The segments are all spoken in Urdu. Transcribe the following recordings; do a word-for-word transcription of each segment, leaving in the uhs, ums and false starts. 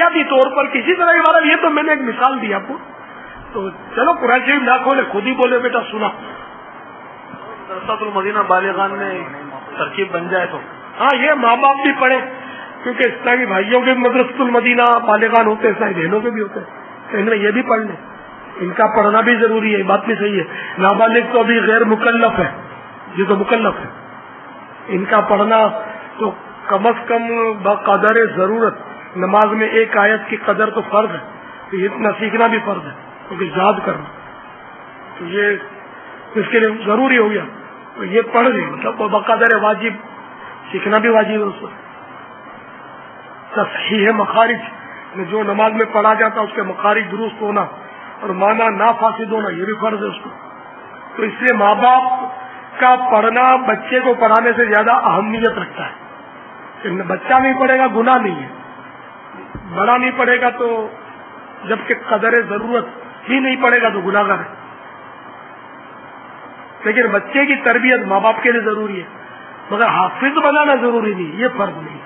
بنیادی طور پر کسی طرح کی بات. یہ تو میں نے ایک مثال دی آپ کو. تو چلو قرآن شریف نہ کھولے, خود ہی بولے بیٹا سنا. درسات المدینہ بالغان میں ترکیب بن جائے تو ہاں یہ ماں باپ بھی پڑھے, کیونکہ اسلامی بھائیوں کے مدرسۃ المدینہ بالغان ہوتے ہیں, اسلامی بہنوں کے بھی ہوتے ہیں, تو انہیں یہ بھی پڑھ لیں. ان کا پڑھنا بھی ضروری ہے, بات بھی صحیح ہے. نابالغ تو ابھی غیر مکلف ہے, یہ تو مکلف ہے. ان کا پڑھنا تو کم از کم بقدر ضرورت, نماز میں ایک آیت کی قدر تو فرض ہے, تو یہ اتنا سیکھنا بھی فرض ہے, کیونکہ یاد کرنا تو یہ اس کے لیے ضروری ہو گیا. تو یہ پڑھ لیں, مطلب بقدر واجب سیکھنا بھی واجب ہے. اس کو تصحیح مخارج, جو نماز میں پڑھا جاتا ہے اس کے مخارج درست ہونا اور معنی نہ فاسد ہونا, یہ بھی فرض ہے اس کو. تو اس لیے ماں باپ کا پڑھنا بچے کو پڑھانے سے زیادہ اہمیت رکھتا ہے. بچہ نہیں پڑھے گا گناہ نہیں ہے, بڑا نہیں پڑھے گا تو جبکہ قدر ضرورت ہی نہیں پڑھے گا تو گناہگار ہے. لیکن بچے کی تربیت ماں باپ کے لیے ضروری ہے, مگر حافظ بنانا ضروری نہیں, یہ فرض نہیں.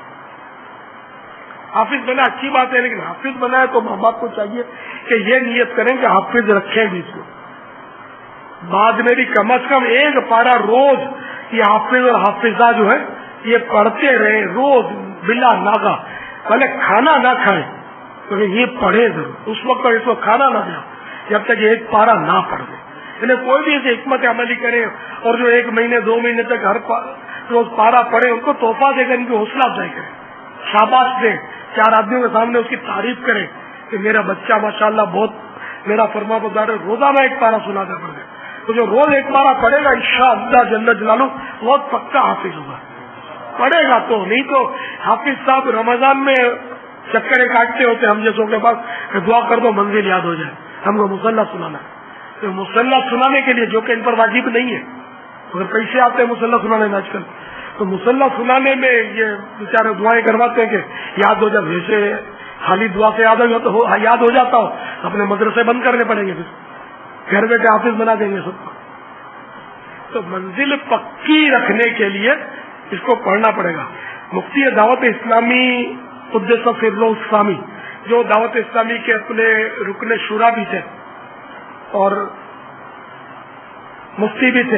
حافظ بنا اچھی بات ہے, لیکن حافظ بنا ہے تو ماں باپ کو چاہیے کہ یہ نیت کریں کہ حافظ رکھیں بھی اس کو. بعد میں بھی کم از کم ایک پارا روز یہ حافظ اور حافظہ جو ہے یہ پڑھتے رہے روز بلا ناغا, پہلے کھانا نہ کھائیں تو یہ پڑھے ضرور. اس وقت اس وقت کھانا نہ دیا جب تک ایک پارا نہ پڑھ دے. انہیں کوئی بھی ایسے حکمت عملی کرے اور جو ایک مہینے دو مہینے تک ہر روز پارا پڑھے, ان کو تحفہ دے کر ان کی حوصلہ افزائی کرے, شاباش دے, چار آدمیوں کے سامنے اس کی تعریف کرے کہ میرا بچہ ماشاءاللہ بہت میرا فرما بردار ہے, روزانہ ایک پارا سنا کر پڑھ دے. تو جو روز ایک پارا پڑھے گا انشاءاللہ جل جلالہ بہت پکا حافظ ہوگا. پڑھے گا تو, نہیں تو حافظ صاحب رمضان میں چکرے کاٹتے ہوتے ہم جیسوں کے پاس, دعا کر دو منزل یاد ہو جائے, ہم کو مصلح سنانا ہے. تو مصلح سنانے کے لیے جو کہ ان پر واجب نہیں ہے, اگر پیسے آتے ہیں مصلح سنانے میں آج کل, تو مصلح سنانے میں یہ بیچارے دعائیں کرواتے ہیں کہ یاد ہو جائے. ویسے خالی دعا سے یاد ہو جاتا ہو, یاد ہو جاتا ہو, اپنے مدرسے بند کرنے پڑیں گے, پھر گھر بیٹھے حافظ بنا دیں گے سب کو. تو منزل پکی رکھنے کے لیے اس کو پڑھنا پڑے گا. مفتی دعوت اسلامی قدس سرہ السامی, جو دعوت اسلامی کے اپنے رکن شورا بھی تھے اور مفتی بھی تھے,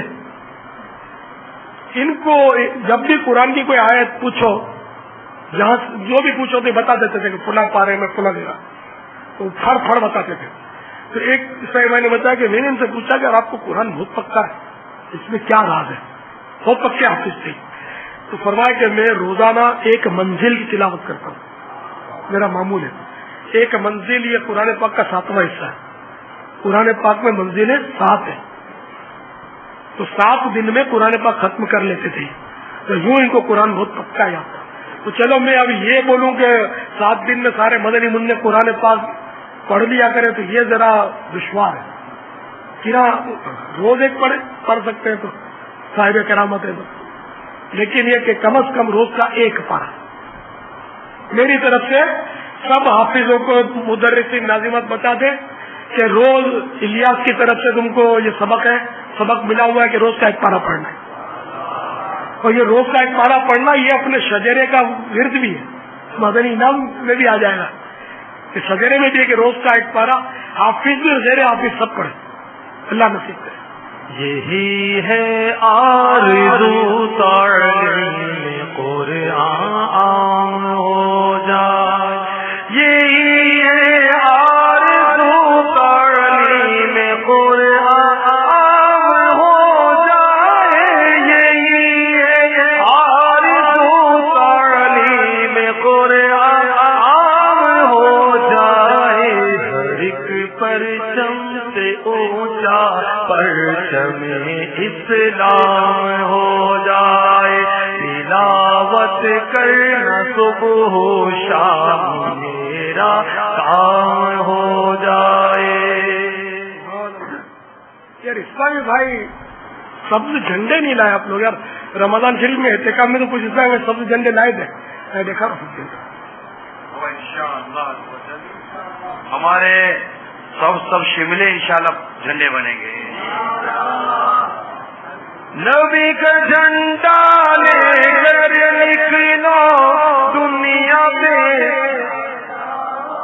ان کو جب بھی قرآن کی کوئی آیت پوچھو, جہاں جو بھی پوچھو تو بتا دیتے تھے کہ فلاں پارے میں فلاں دے رہا, تو پھڑ پھڑ بتاتے تھے. تو ایک صاحب نے بتایا کہ میں نے ان سے پوچھا کہ آپ کو قرآن بہت پکا ہے, اس میں کیا راز ہے, بہت پکے حافظ تھے. تو فرمایا کہ میں روزانہ ایک منزل کی تلاوت کرتا ہوں, میرا معمول ہے. ایک منزل یہ قرآن پاک کا ساتواں حصہ ہے. قرآن پاک میں منزلیں سات ہیں, تو سات دن میں قرآن پاک ختم کر لیتے تھے. تو یوں ان کو قرآن بہت پکا ہے. تو چلو میں اب یہ بولوں کہ سات دن میں سارے مدنی منع قرآن پاک پڑھ لیا کرے تو یہ ذرا دشوار ہے. کیا روز ایک پڑھ پڑھ سکتے ہیں تو صاحب کرامت ہے, تو لیکن یہ کہ کم از کم روز کا ایک پارا. میری طرف سے سب حافظوں کو مدرسین ناظمات بتا دیں کہ روز الیاس کی طرف سے تم کو یہ سبق ہے, سبق ملا ہوا ہے کہ روز کا ایک پارا پڑھنا ہے. اور یہ روز کا ایک پارا پڑھنا یہ اپنے شجرے کا ورد بھی ہے, مدنی انعام میں بھی آ جائے گا کہ شجرے میں بھی ہے کہ روز کا ایک پارا حافظ بھی اور غیر حافظ سب پڑھے. اللہ نصیب کرے. یہی ہے آرزو تعلیم قرآن ہو جائے, یہی ہے آرزو تعلیم قرآن ہو جائے, یہی ہے آرزو تعلیم قرآن ہو جائے. ہر ایک پرچم سے اونچا پرچم اسلام ہو جائے, تلاوت کرنا صبح و شام میرا کام ہو جائے. یار اسلامی بھائی سبز جھنڈے نہیں لائے آپ لوگ یار. رمضان شریف میں احتکاب میں تو کچھ اسلام میں سبز جھنڈے لائے تھے, میں دیکھا ہمارے سب سب شملے انشاءاللہ جھنڈے بنیں گے. نبی کا جھنڈا لے کر نکلو دنیا پہ,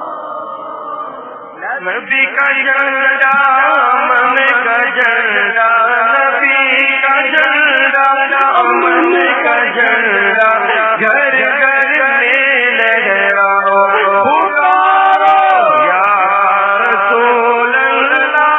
نبی کا جھنڈا امن کا جھنڈا نبی کا جھنڈا امن کا جھنڈا گھر گھر میں لہراؤ پکارو یا رسول اللہ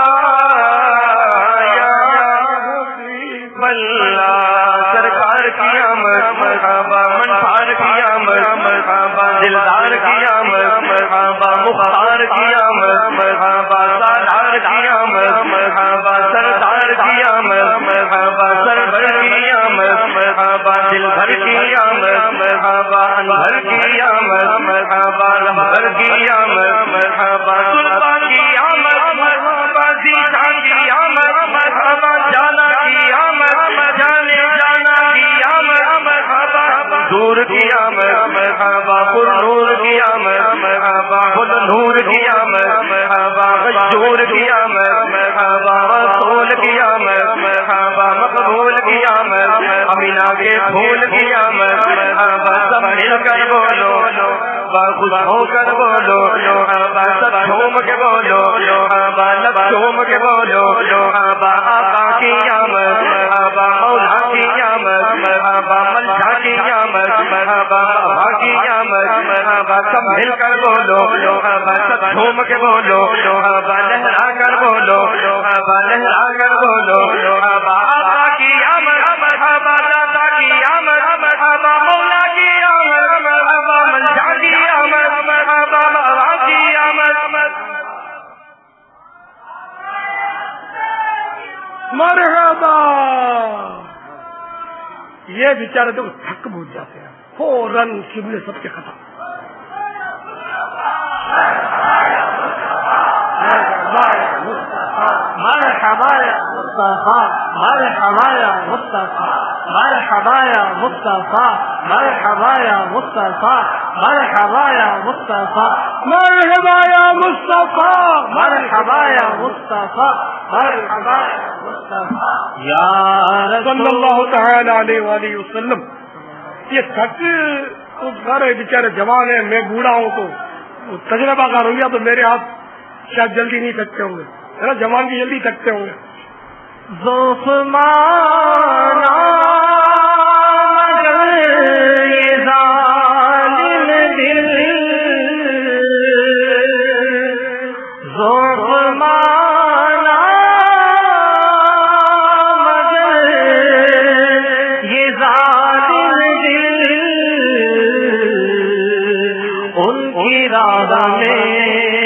یا حبیب اللہ سرکار کی آمد مرحبا منفار کی آمد مرحبا دلدار کی آمد مرحبا مختار کی آمد مرحبا سالار کی آمد مرحبا سردار کی آمد مرحبا سرور کی آمد مرحبا دل بھر کی آمد مرحبا انبھر کی آمد مرحبا لمبر کی آمد مرحبا سلطا کی آمد مرحبا زیشا کی آمد مرحبا جانا کی آمد جانے جانا کی آمد مرحبا دور کی آمد مرحبا پر نور کی آمد مرحبا خود نور کی آمد مرحبا غیور کی آمد مرحبا رسول کی آمد مرحبا مقبول کی آمد امینا کے پھول کی آمد مرحبا سب مل کر بولو خوش ہو کر بولو سب جھوم کے بولو لب جھوم کے بولو آقا کی آمد مرحبا مولا کی آمد مرحبا ملجھا کی آمد مرحبا بابا کی آمد مرحبا سب مل کر بولو سب جھوم کے بولو لہرا کر بولو لہرا کر بولو آقا کی آمد مرحبا دادا کی آمد مرحبا مولا کی آمد مرحبا ملجھا کی آمد مرحبا بابا کی آمد مرحبا. یہ بیچارے تو تھک بوجھ جاتے ہیں فوراً قبلے سب کے ختم. مرحبا یا مصطفیٰ مرحبا یا مصطفیٰ مرحبا یا مصطفیٰ مرحبا یا مصطفیٰ مرحبا یا مصطفیٰ مرحبا یا مصطفیٰ مرحبا یا مصطفیٰ مرحبا یا مصطفیٰ یا صلی اللہ تعالی علیہ وآلہ وسلم. یہ تھک تو سارے بیچارے جوان ہیں, میں بوڑھا ہوں تو تجربہ کا رویہ تو میرے ہاتھ شاید جلدی نہیں تھکتے ہوں گے, ذرا جوان بھی جلدی تھکتے ہوں گے. ذوف مانا مگر یہ ظالم دل ذوف مانا مگر یہ ظالم دل ان کی راہ میں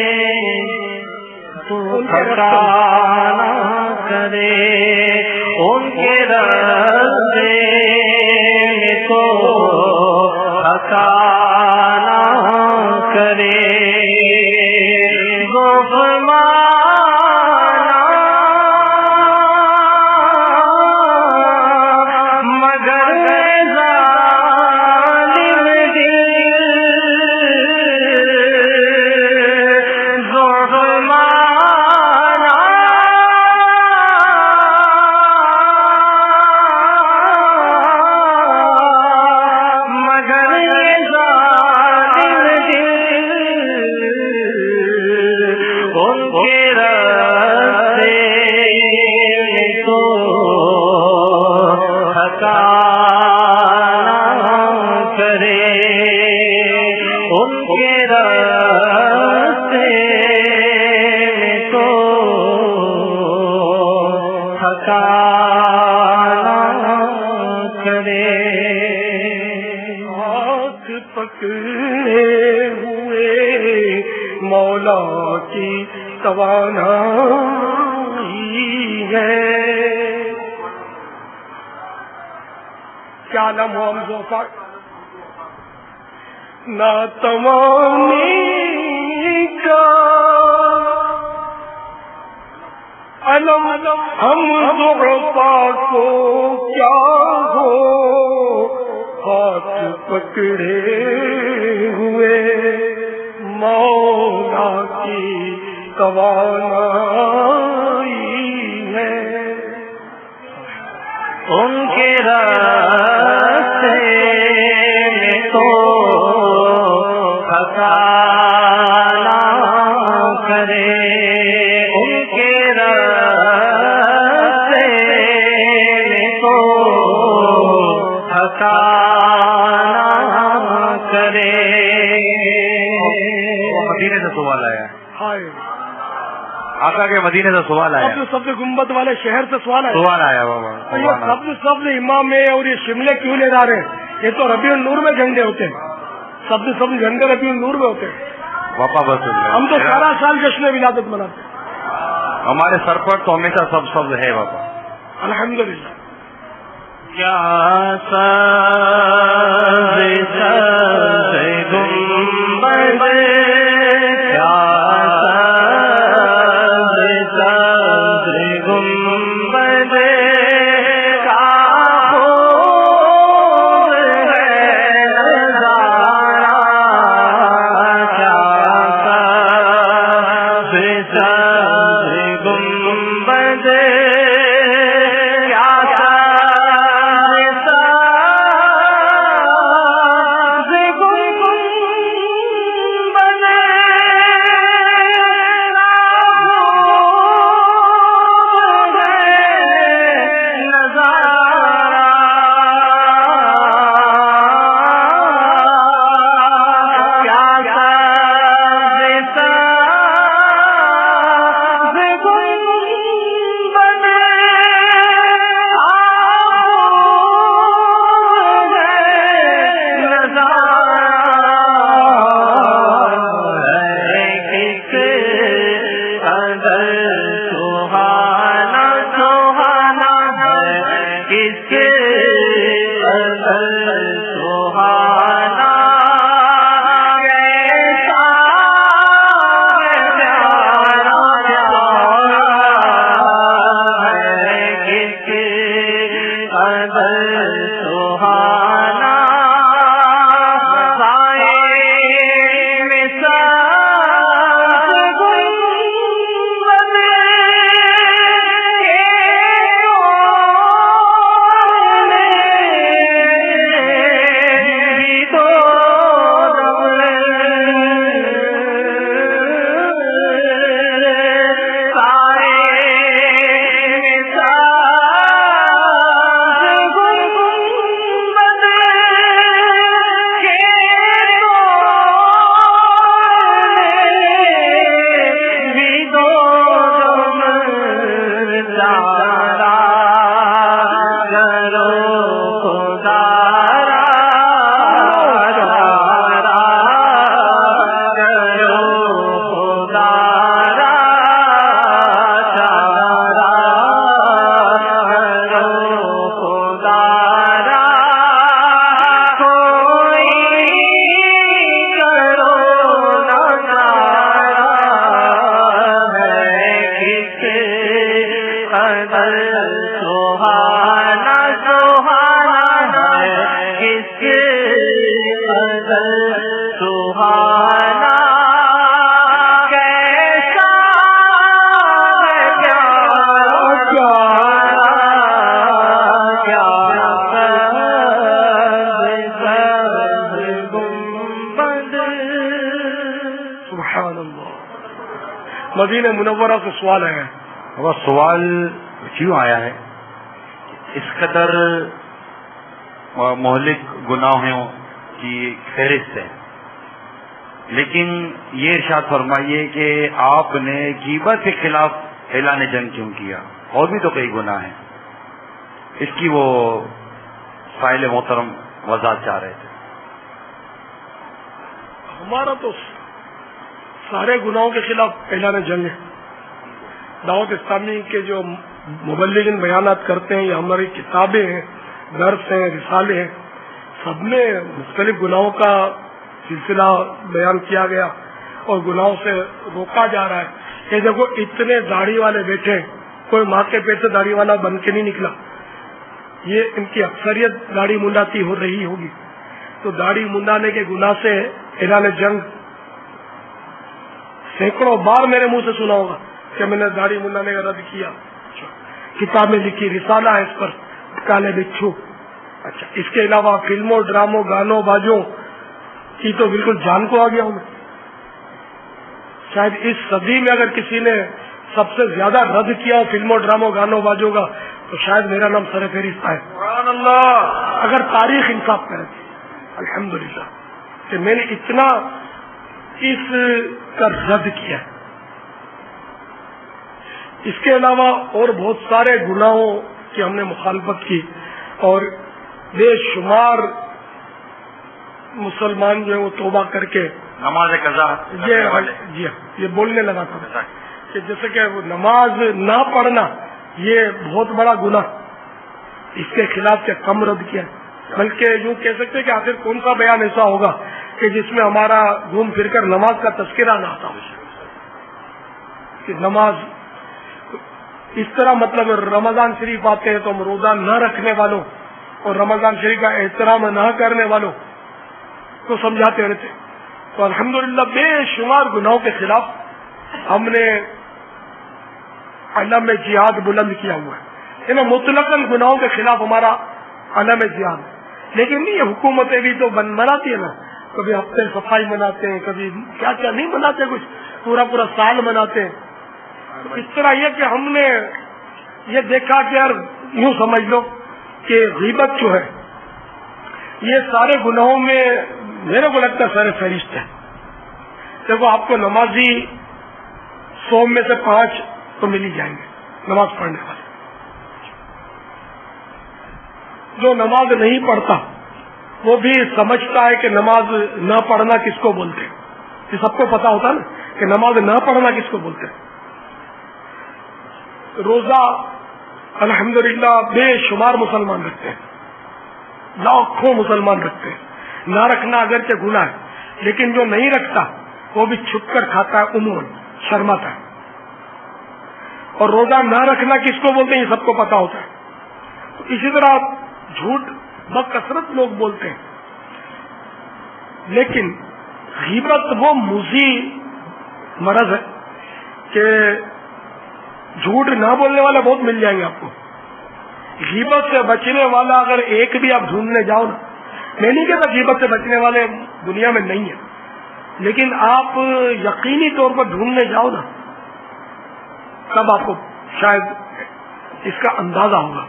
ٹھکانا کرے ان کے راستے میں تو ٹھکانا کرے ذوف مانا مگر ظالم دل ذوف کیا نام ہو ہم ذوفا نہ توانی کا علم ہم ذوفا کو کیا ہو ہاتھ پکڑے ہوئے مولا کی توانائی ہے ان کے راستے میں تو ٹھکانا کرے مدینے سے سوال آیا ہے. ہائے آقا کے مدینے سے سوال آیا. سبز سبز گنبد والے شہر سے سوال آیا. سوال آیا بابا. یہ سبز سبز امام ہے اور یہ شملے کیوں لے جا رہے ہیں؟ یہ تو ربیع النور میں جھنڈے ہوتے ہیں. سبز سبز جھنڈے ربیع النور میں ہوتے ہیں. پاپا بس ہم تو سارا سال جشن ولادت مناتے ہیں. ہمارے سر پر تو ہمیشہ سب سبز ہے بابا. الحمدللہ. کیا سبز سبز گنبد کیا سبز سبز گنبد کا خوب ہے نظارہ کیا سبز سبز گنبد مدینہ منورہ سے سوال آیا ہے. وہ سوال کیوں آیا ہے؟ اس قدر مہلک گناہوں کی فہرست ہے، لیکن یہ ارشاد فرمائیے کہ آپ نے غیبت کے خلاف اعلان جنگ کیوں کیا؟ اور بھی تو کئی گناہ ہیں. اس کی وہ سائل محترم وضاحت چاہ رہے تھے. ہمارا تو سارے گناہوں کے خلاف اعلان جنگ ہے. دعوت اسلامی کے جو مبلغین بیانات کرتے ہیں یا ہماری کتابیں ہیں، درس ہیں، رسالے ہیں، سب میں مختلف گناہوں کا سلسلہ بیان کیا گیا اور گناہوں سے روکا جا رہا ہے. کہ دیکھو اتنے داڑھی والے بیٹھے ہیں، کوئی ماں کے پیٹ سے داڑھی والا بن کے نہیں نکلا. یہ ان کی اکثریت داڑھی منڈاتی ہو رہی ہوگی، تو داڑھی منڈانے کے گناہ سے اعلان جنگ سینکڑوں بار میرے منہ سے سنا ہوگا کہ میں نے داڑھی منڈانے کا رد کیا. کتابیں لکھی، رسالہ ہے اس پر، کالے بچھو. اچھا، اس کے علاوہ فلموں، ڈراموں، گانوں، بازوں کی تو بالکل جان کو آ گیا ہوں میں. شاید اس صدی میں اگر کسی نے سب سے زیادہ رد کیا ہو فلموں، ڈراموں، گانوں، بازوں کا، تو شاید میرا نام سر فہرست ہے. سبحان اللہ. اگر تاریخ انصاف کرے الحمدللہ کہ میں نے اتنا اس کا رد کیا ہے. اس کے علاوہ اور بہت سارے گناہوں کی ہم نے مخالفت کی اور بے شمار مسلمان جو ہے وہ توبہ کر کے نماز قضا یہ جی یہ بولنے لگا تھا کہ جیسے کہ وہ نماز نہ پڑھنا یہ بہت بڑا گناہ، اس کے خلاف کیا کم رد کیا، بلکہ یوں کہہ سکتے کہ آخر کون سا بیان ایسا ہوگا کہ جس میں ہمارا گھوم پھر کر نماز کا تذکرہ نہ آتا ہو کہ نماز اس طرح. مطلب رمضان شریف آتے ہیں تو ہم روزہ نہ رکھنے والوں اور رمضان شریف کا احترام نہ کرنے والوں کو سمجھاتے رہتے. تو الحمدللہ بے شمار گناہوں کے خلاف ہم نے علم جہاد بلند کیا ہوا ہے. یعنی مطلقاً گناہوں کے خلاف ہمارا علم جہاد ہے. لیکن یہ حکومتیں بھی تو بن مناتی ہیں نا، کبھی ہفتے صفائی مناتے ہیں، کبھی کیا کیا نہیں مناتے، کچھ پورا پورا سال مناتے ہیں. اس طرح یہ کہ ہم نے یہ دیکھا کہ یار یوں سمجھ لو کہ غیبت جو ہے یہ سارے گناہوں میں میرے کو لگتا ہے سارے فہرست ہے. دیکھو آپ کو نمازی سو میں سے پانچ تو مل ہی جائیں گے نماز پڑھنے والے. جو نماز نہیں پڑھتا وہ بھی سمجھتا ہے کہ نماز نہ پڑھنا کس کو بولتے ہیں. یہ سب کو پتا ہوتا ہے نا کہ نماز نہ پڑھنا کس کو بولتے ہیں. روزہ الحمدللہ بے شمار مسلمان رکھتے ہیں، لاکھوں مسلمان رکھتے ہیں. نہ رکھنا اگرچہ گناہ ہے لیکن جو نہیں رکھتا وہ بھی چھپ کر کھاتا ہے، عموماً شرماتا ہے. اور روزہ نہ رکھنا کس کو بولتے ہیں یہ سب کو پتا ہوتا ہے. تو اسی طرح جھوٹ بکثرت لوگ بولتے ہیں، لیکن غیبت وہ موذی مرض ہے کہ جھوٹ نہ بولنے والے بہت مل جائیں گے آپ کو. غیبت سے بچنے والا اگر ایک بھی آپ ڈھونڈنے جاؤ نا، میں نہیں کہتا غیبت سے بچنے والے دنیا میں نہیں ہیں، لیکن آپ یقینی طور پر ڈھونڈنے جاؤ نا تب آپ کو شاید اس کا اندازہ ہوگا.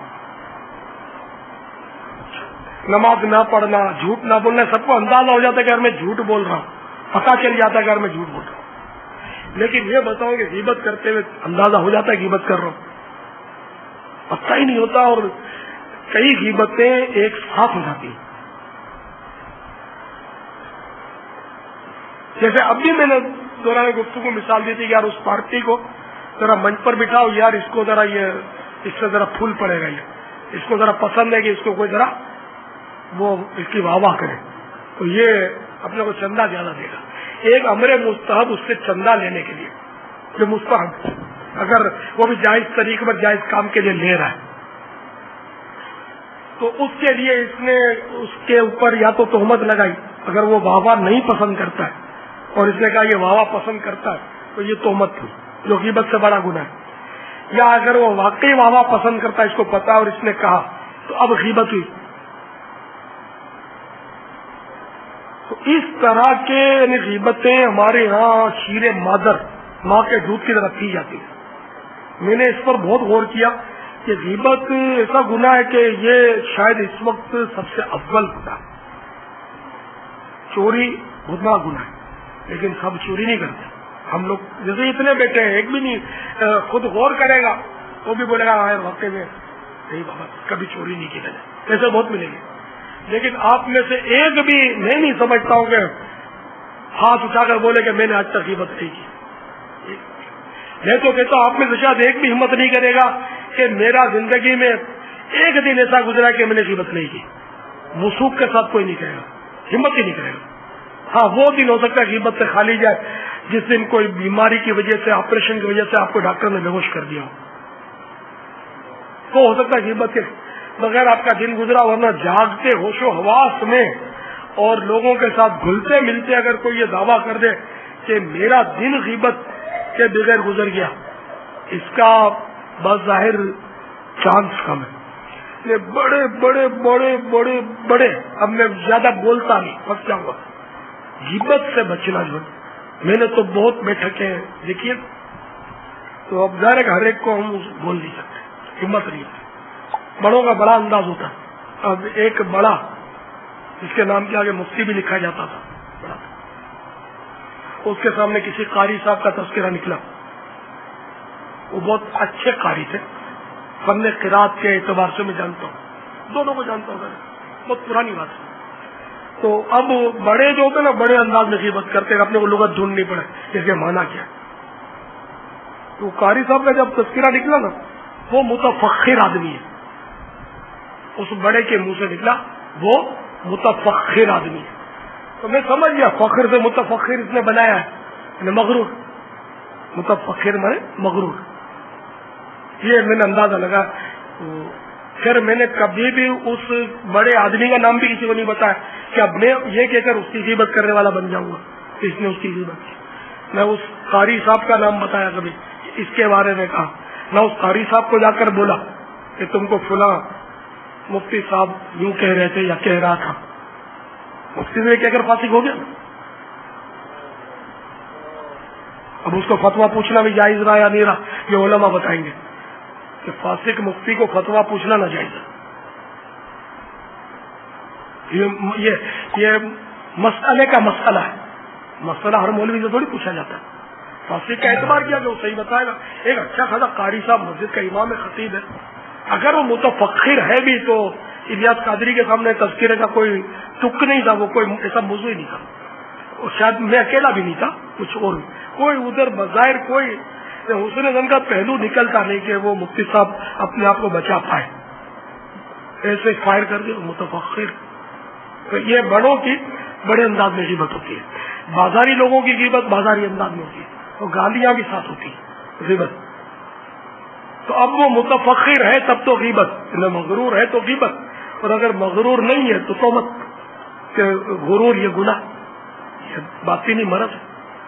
نماز نہ پڑھنا، جھوٹ نہ بولنا، سب کو اندازہ ہو جاتا ہے کہ اگر میں جھوٹ بول رہا ہوں، پتا چل جاتا ہے کہ اگر میں جھوٹ بول رہا ہوں. لیکن یہ بتاؤ کہ غیبت کرتے ہوئے اندازہ ہو جاتا ہے غیبت کر رہا ہوں، پتہ ہی نہیں ہوتا. اور کئی غیبتیں ایک ساتھ ہو جاتی ہیں. جیسے اب بھی میں نے دوران گفتگو مثال دی تھی کہ یار اس پارٹی کو ذرا منچ پر بٹھاؤ، یار اس کو ذرا یہ اس سے ذرا پھول پڑے گا، یہ اس کو ذرا پسند ہے کہ اس کو کوئی ذرا وہ اس کی واہ واہ کرے تو یہ اپنے کو چندہ زیادہ دے گا. ایک امر مستحب اس سے چندہ لینے کے لیے جو مستحب، اگر وہ بھی جائز طریقے پر جائز کام کے لیے لے رہا ہے تو اس کے لیے اس نے اس کے اوپر یا تو تہمت لگائی، اگر وہ واہ واہ نہیں پسند کرتا ہے اور اس نے کہا یہ واہ واہ پسند کرتا ہے تو یہ تہمت تھی جو غیبت سے بڑا گناہ ہے. یا اگر وہ واقعی واہ واہ پسند کرتا ہے، اس کو پتا اور اس نے کہا تو اب غیبت ہوئی. تو اس طرح کے یعنی غیبتیں ہمارے یہاں شیر مادر ماں کے دودھ کی طرح پی جاتی ہے. میں نے اس پر بہت غور کیا کہ غیبت ایسا گناہ ہے کہ یہ شاید اس وقت سب سے اول گناہ ہے. چوری بہت بڑا گناہ ہے لیکن سب چوری نہیں کرتے. ہم لوگ جیسے اتنے بیٹھے ہیں، ایک بھی نہیں خود غور کرے گا وہ بھی بولے گا ہاں واقعی میں نہیں بابا کبھی چوری نہیں کی میں نے، ایسے بہت ملیں گے. لیکن آپ میں سے ایک بھی میں نہیں سمجھتا ہوں کہ ہاتھ اٹھا کر بولے کہ میں نے آج تک غیبت نہیں کی. میں تو کہتا ہوں آپ میں سے شاید ایک بھی ہمت نہیں کرے گا کہ میرا زندگی میں ایک دن ایسا گزرا کہ میں نے غیبت نہیں کی. وثوق کے ساتھ کوئی نہیں کرے گا، ہمت ہی نہیں کرے گا. ہاں وہ دن ہو سکتا ہے غیبت سے خالی جائے جس دن کوئی بیماری کی وجہ سے، آپریشن کی وجہ سے آپ کو ڈاکٹر نے بے ہوش کر دیا ہو، تو ہو سکتا ہے غیبت کے بغیر آپ کا دن گزرا. ورنہ جاگتے ہوش و حواس میں اور لوگوں کے ساتھ گھلتے ملتے اگر کوئی یہ دعویٰ کر دے کہ میرا دن غیبت کے بغیر گزر گیا، اس کا بظاہر چانس کم ہے. یہ بڑے بڑے بڑے بڑے بڑے اب میں زیادہ بولتا نہیں، بس کیا ہوا غیبت سے بچنا جو ہے. میں نے تو بہت بیٹھکیں دیکھیے تو اب ظاہر ہے کہ ہر ایک کو ہم بول نہیں سکتے، ہمت نہیں ہوتی. بڑوں کا بڑا انداز ہوتا ہے. اب ایک بڑا جس کے نام کے آگے مفتی بھی لکھا جاتا تھا، اس کے سامنے کسی قاری صاحب کا تذکرہ نکلا. وہ بہت اچھے قاری تھے, فن قرات کے اعتبار سے میں جانتا ہوں, دونوں کو جانتا ہوں, بہت پرانی بات ہے. تو اب بڑے جو ہوتے ہیں نا بڑے انداز میں غیبت کرتے ہیں, اپنے کو لغت ڈھونڈنی پڑے اس کے معنی کیا. تو قاری صاحب کا جب تذکرہ نکلا نا, وہ متفخر آدمی ہے, اس بڑے کے منہ سے نکلا وہ متفخر آدمی ہے. تو میں سمجھ گیا فخر سے متفخر اس نے بنایا ہے, یعنی مغرور. متفخر میں مغرور, یہ میں نے اندازہ لگا. پھر میں نے کبھی بھی اس بڑے آدمی کا نام بھی کسی کو نہیں بتایا کہ اب میں یہ کہہ کر اس کی غیبت کرنے والا بن جاؤں گا کہ اس نے اس کی غیبت کی. میں اس قاری صاحب کا نام بتایا کبھی, اس کے بارے میں کہا نہ. اس قاری صاحب کو جا کر بولا کہ تم کو فلاں مفتی صاحب یوں کہہ رہے تھے یا کہہ رہا تھا. مفتی سے کہہ کر فاسق ہو گیا. اب اس کو فتوا پوچھنا بھی جائز رہا یا نہیں رہا, یہ علماء بتائیں گے کہ فاسق مفتی کو فتوا پوچھنا نہ جائز. یہ یہ مسئلے کا مسئلہ ہے. مسئلہ ہر مولوی سے تھوڑی پوچھا جاتا ہے. فاسق کا اعتبار کیا کہ وہ صحیح بتائے گا. ایک اچھا خاصا قاری صاحب مسجد کا امام خطیب ہے, اگر وہ متفخر ہے بھی تو الیاس قادری کے سامنے تذکرے کا کوئی تک نہیں تھا, وہ کوئی ایسا موضوع ہی نہیں تھا. اور شاید میں اکیلا بھی نہیں تھا, کچھ اور بھی کوئی ادھر بظاہر کوئی حسن زن کا پہلو نکلتا نہیں کہ وہ مفتی صاحب اپنے آپ کو بچا پائے. ایسے فائر کر کے متفخر. تو یہ بڑوں کی بڑے انداز میں غیبت ہوتی ہے. بازاری لوگوں کی غیبت بازاری انداز میں ہوتی ہے, اور گالیاں بھی ساتھ ہوتی ہیں غیبت. تو اب وہ متفخر ہے تب تو غیبت, مغرور ہے تو غیبت, اور اگر مغرور نہیں ہے تو توبت. کہ غرور یہ گناہ, یہ باطنی مرض ہے.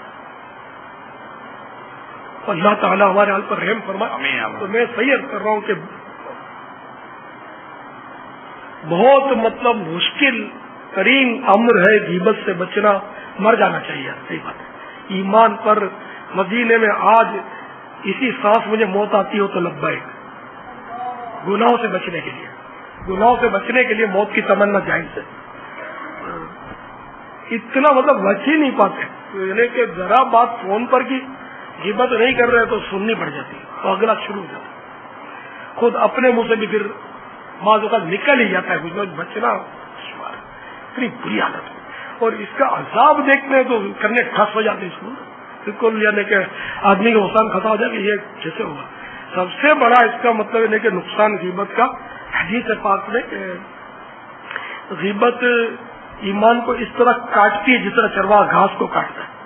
اللہ تعالیٰ ہمارے حال پر رحم فرمائے. تو میں صحیح عرض کر رہا ہوں کہ بہت مطلب مشکل ترین امر ہے غیبت سے بچنا, مر جانا چاہیے. صحیح بات ہے. ایمان پر مدینے میں آج اسی سانس مجھے موت آتی ہو تو لبیک. گناہوں سے بچنے کے لیے گناہوں سے بچنے کے لیے موت کی تمنا جائز ہے. اتنا مطلب بچ ہی نہیں پاتے, یعنی کہ ذرا بات فون پر کی غیبت نہیں کر رہے تو سننی پڑ جاتی تو اگلا شروع ہو جاتا. خود اپنے منہ سے بھی پھر بعض اوقات نکل ہی جاتا ہے کچھ بچنا. اتنی بری حالت ہے, اور اس کا عذاب دیکھتے ہیں تو کرنے ٹھس ہو جاتے اس کو بالکل, یعنی کہ آدمی کا نقصان خطا ہو جائے کہ یہ کیسے ہوگا. سب سے بڑا اس کا مطلب ہے کہ نقصان غیبت کا حدیث پاک میں کہ غیبت ایمان کو اس طرح کاٹتی ہے جس طرح چرواہ گھاس کو کاٹتا ہے.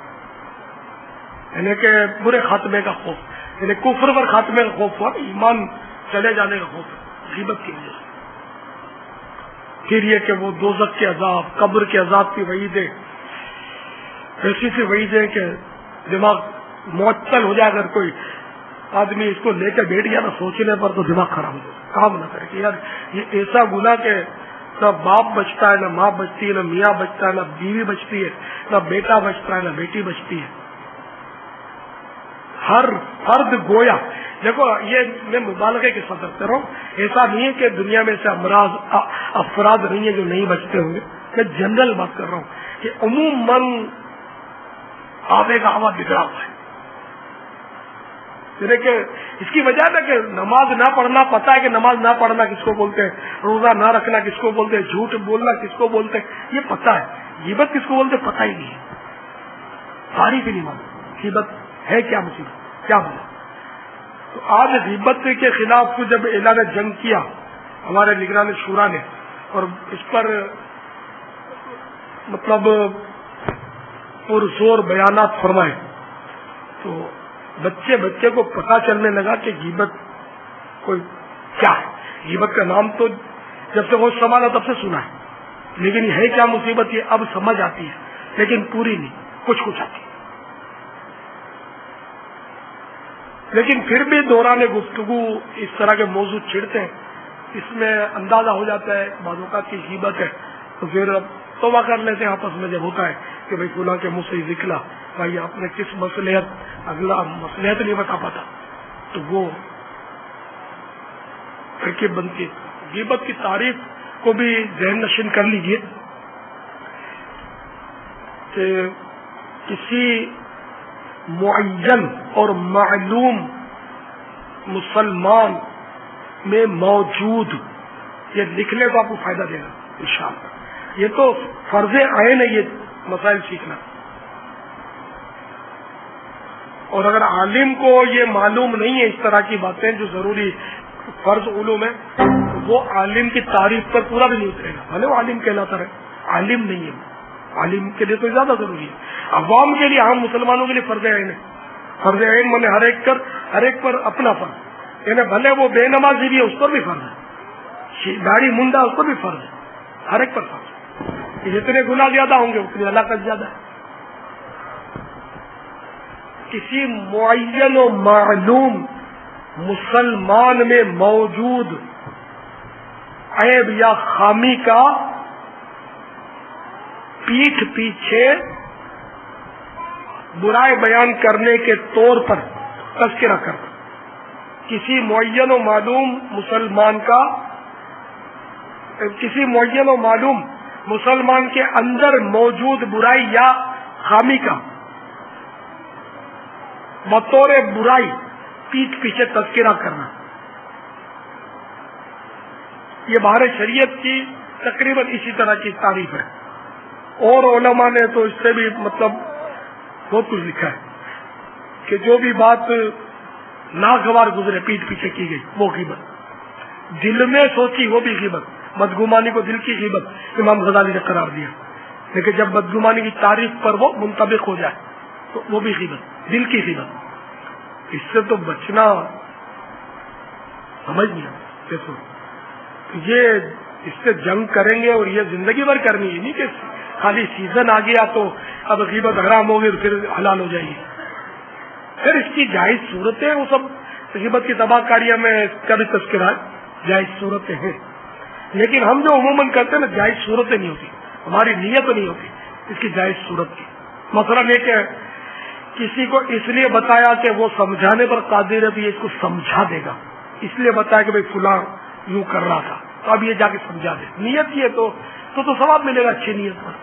یعنی کہ برے خاتمے کا خوف, یعنی کفر پر خاتمے کا خوف ہوا, ایمان چلے جانے کا خوف ہے غیبت کی وجہ سے. پھر یہ کہ وہ دوزخ کے عذاب, قبر کے عذاب کی وعیدیں ایسی سی وعیدیں کہ دماغ معطل ہو جائے. اگر کوئی آدمی اس کو لے کے بیٹھ گیا نا سوچنے پر تو دماغ خراب ہو جائے, کام نہ کرے کہ یار یہ ایسا گناہ کہ نہ باپ بچتا ہے, نہ ماں بچتی ہے, نہ میاں بچتا ہے, نہ بیوی بچتی ہے, نہ بیٹا بچتا ہے, نہ بیٹی بچتی ہے. ہر فرد گویا, دیکھو یہ میں مبالغے کے ساتھ کر رہا ہوں, ایسا نہیں ہے کہ دنیا میں ایسے امراض افراد نہیں ہیں جو نہیں بچتے ہوں گے. میں جنرل بات کر رہا ہوں کہ عموماً آبے کا ہوا بگڑا ہوا ہے. یعنی کہ اس کی وجہ ہے کہ نماز نہ پڑھنا, پتا ہے کہ نماز نہ پڑھنا کس کو بولتے ہیں, روزہ نہ رکھنا کس کو بولتے ہیں, جھوٹ بولنا کس کو بولتے ہیں, یہ پتا ہے. غیبت کس کو بولتے ہیں پتا ہی نہیں ہے, تعریف ہی نہیں معلوم غیبت ہے کیا, مصیبت کیا بولا. تو آج غیبت کے خلاف جب اعلان جنگ کیا ہمارے نگران شورا نے, اور اس پر مطلب پرزور بیانات فرمائے, تو بچے بچے کو پتا چلنے لگا کہ غیبت کوئی کیا ہے. غیبت کا نام تو جب سے وہ سنبھالا تب سے سنا ہے, لیکن یہ ہے کیا مصیبت, یہ اب سمجھ آتی ہے لیکن پوری نہیں, کچھ کچھ آتی ہے. لیکن پھر بھی دوران گفتگو اس طرح کے موضوع چھڑتے ہیں, اس میں اندازہ ہو جاتا ہے بعض اوقات کی غیبت ہے, تو پھر توبہ کر لیتے ہیں آپس میں. جب ہوتا ہے کہ بھائی فلاں کے منہ سے نکلا, بھائی آپ نے کس مصلحت, اگلا مصلحت نہیں بتا پاتا, تو وہ ترکیب بنتی ہے. غیبت کی تعریف کو بھی ذہن نشین کر لیجئے کہ کسی معین اور معلوم مسلمان میں موجود، یہ لکھ لے تو آپ کو فائدہ دے گا انشاءاللہ. یہ تو فرض عین ہے یہ مسائل سیکھنا. اور اگر عالم کو یہ معلوم نہیں ہے اس طرح کی باتیں جو ضروری فرض علوم ہے، وہ عالم کی تعریف پر پورا بھی نہیں اترے گا، بھلے وہ عالم کہلاتا رہے، عالم نہیں ہے. عالم کے لیے تو زیادہ ضروری ہے. عوام کے لیے، عام مسلمانوں کے لیے فرض عین ہے. فرض عین میں ہر ایک کر ہر ایک پر اپنا فرض، یعنی بھلے وہ بے نمازی بھی ہے اس پر بھی فرض ہے، داڑھی منڈا اس پر بھی فرض ہے، ہر ایک پر فرض ہے. جتنے گناہ زیادہ ہوں گے اتنی ہلاکت زیادہ ہے. کسی معین و معلوم مسلمان میں موجود عیب یا خامی کا پیٹھ پیچھے برائی بیان کرنے کے طور پر تذکرہ کرنا. کسی معین و معلوم مسلمان کا کسی معین و معلوم مسلمان کے اندر موجود برائی یا خامی کا بطور برائی پیٹھ پیچھے تذکرہ کرنا. یہ بہار شریعت کی تقریباً اسی طرح کی تعریف ہے. اور علماء نے تو اس سے بھی مطلب بہت کچھ لکھا ہے کہ جو بھی بات ناگوار گزرے پیٹھ پیچھے کی گئی وہ غیبت، دل میں سوچی وہ بھی غیبت. بدگمانی کو دل کی غیبت امام غزالی نے قرار دیا، لیکن جب بدگمانی کی تعریف پر وہ منطبق ہو جائے تو وہ بھی غیبت، دل کی غیبت. اس سے تو بچنا سمجھ نہیں آتا. دیکھو یہ اس سے جنگ کریں گے اور یہ زندگی بھر کرنی ہے، نہیں کہ خالی سیزن آ گیا تو اب غیبت حرام ہوگی اور پھر حلال ہو جائے گی. پھر اس کی جائز صورتیں، وہ سب غیبت کی تباہ کاریہ میں کا بھی تذکرہ جائز صورتیں ہیں، لیکن ہم جو عموماً کرتے ہیں نا جائز صورتیں نہیں ہوتی، ہماری نیت نہیں ہوتی اس کی جائز صورت کی. مثلا یہ کہ کسی کو اس لیے بتایا کہ وہ سمجھانے پر قادر ہے تو یہ اس کو سمجھا دے گا، اس لیے بتایا کہ بھائی فلاں یوں کر رہا تھا تو اب یہ جا کے سمجھا دے. نیت یہ تو تو تو ثواب ملے گا اچھی نیت پر.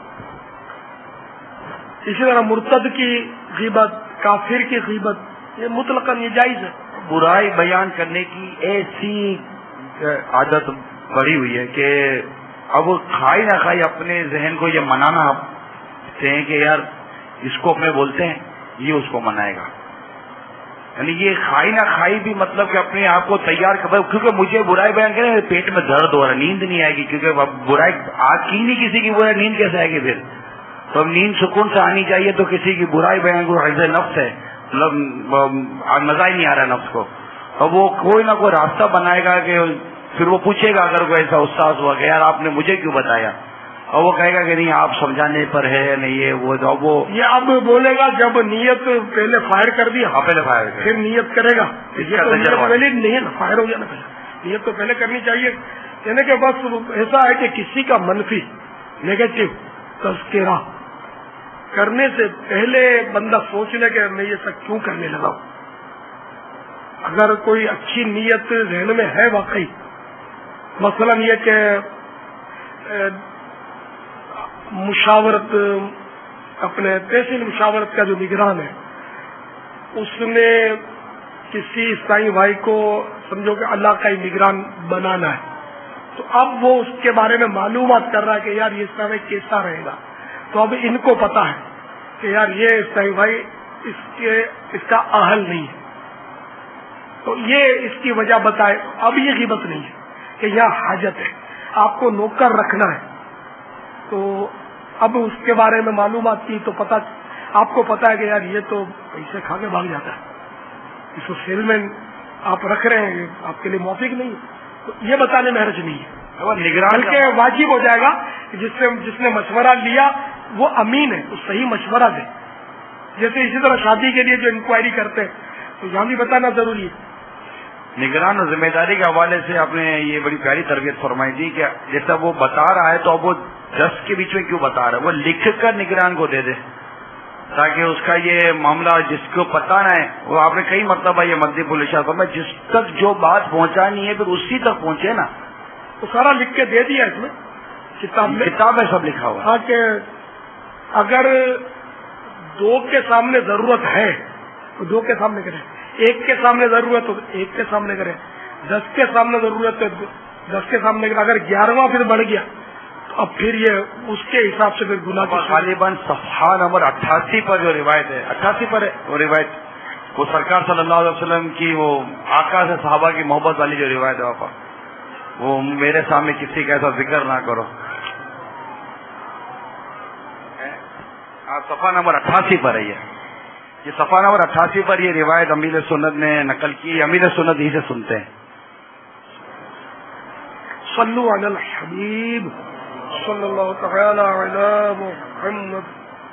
اسی طرح مرتد کی غیبت، کافر کی غیبت، یہ مطلقاً یہ جائز ہے. برائی بیان کرنے کی ایسی عادت بڑی ہوئی ہے کہ اب کھائی نہ کھائی اپنے ذہن کو یہ منانا ہیں کہ یار اس کو اپنے بولتے ہیں، یہ اس کو منائے گا. یعنی یہ کھائی نہ کھائی بھی مطلب کہ اپنے آپ کو تیار کر، کیونکہ مجھے برائی بیان کریں میرے پیٹ میں درد ہو رہا ہے، نیند نہیں آئے گی، کیونکہ اب برائی آج کی نہیں کسی کی برائی نیند کیسے آئے گی پھر؟ تو اب نیند سکون سے آنی چاہیے، تو کسی کی برائی بیان کو حفظ نفس ہے، مطلب مزہ ہی نہیں آ رہا نفس کو. اب وہ کوئی نہ کوئی راستہ بنائے گا کہ پھر وہ پوچھے گا اگر کوئی ایسا استاذ ہوا کہ یار آپ نے مجھے کیوں بتایا، اور وہ کہے گا کہ نہیں آپ سمجھانے پر ہے نہیں یہ وہ اب وہ یہ اب بولے گا جب نیت پہلے فائر کر دیا پہلے فائر پھر نیت کرے گا. پہلے نہیں ہے نا، فائر ہو گیا نا، پہلے نیت تو پہلے کرنی چاہیے. یعنی کہ بس ایسا ہے کہ کسی کا منفی نیگیٹو تذکرہ کرنے سے پہلے بندہ سوچ لے کہ میں یہ سب کیوں کرنے لگا ہوں. اگر کوئی اچھی نیت ذہن میں ہے واقعی، مثلا یہ کہ مشاورت اپنے تحصیل مشاورت کا جو نگران ہے اس نے کسی عیسائی بھائی کو سمجھو کہ اللہ کا ہی نگران بنانا ہے، تو اب وہ اس کے بارے میں معلومات کر رہا ہے کہ یار یہ عیسائی کیسا رہے گا. تو اب ان کو پتا ہے کہ یار یہ عیسائی بھائی اس کے اس کا اہل نہیں ہے، تو یہ اس کی وجہ بتائے. اب یہ غیبت نہیں ہے کہ یہاں حاجت ہے، آپ کو نوکر رکھنا ہے، تو اب اس کے بارے میں معلومات کی تو پتا آپ کو پتا ہے کہ یار یہ تو پیسے کھا کے بھاگ جاتا ہے، اس کو سیل مین آپ رکھ رہے ہیں، آپ کے لیے موافق نہیں، تو یہ بتانے میں حرج نہیں ہے. نگران کے واجب ہو جائے گا جس سے جس نے مشورہ لیا وہ امین ہے، تو صحیح مشورہ دے. جیسے اسی طرح شادی کے لیے جو انکوائری کرتے ہیں تو یہاں بھی بتانا ضروری ہے. نگران اور ذمہ داری کے حوالے سے آپ نے یہ بڑی پیاری تربیت فرمائی تھی کہ جیسا وہ بتا رہا ہے تو اب وہ دس کے بیچ میں کیوں بتا رہا ہے، وہ لکھ کر نگران کو دے دے تاکہ اس کا یہ معاملہ جس کو پتا نہ ہے، وہ آپ نے کئی مرتبہ یہ مدی پولیس فرمایا جس تک جو بات پہنچانی ہے پھر اسی تک پہنچے نا. تو سارا لکھ کے دے دیا اس میں کتاب میں کتاب میں سب لکھا ہوا ہاں کہ اگر دو کے سامنے ضرورت ہے تو دو کے سامنے کریں، ایک کے سامنے ضرورت تو ایک کے سامنے کریں، دس کے سامنے ضرورت ہے دس کے سامنے کریں. اگر گیارہواں پھر بڑھ گیا تو اب پھر یہ اس کے حساب سے پھر گناہ کی غالباً صفحہ نمبر اٹھاسی پر جو روایت ہے، اٹھاسی پر ہے وہ روایت، وہ سرکار صلی اللہ علیہ وسلم کی وہ آقا سے صحابہ کی محبت والی جو روایت ہے آقا، وہ میرے سامنے کسی کا ایسا ذکر نہ کرو. صفحہ نمبر اٹھاسی پر ہے یہ صفحہ نمبر اٹھاسی پر یہ روایت امیر سنت نے نقل کی. امیر سنت ہی سے سنتے ہیں. صلو علی الحبیب صلی اللہ تعالی علی محمد.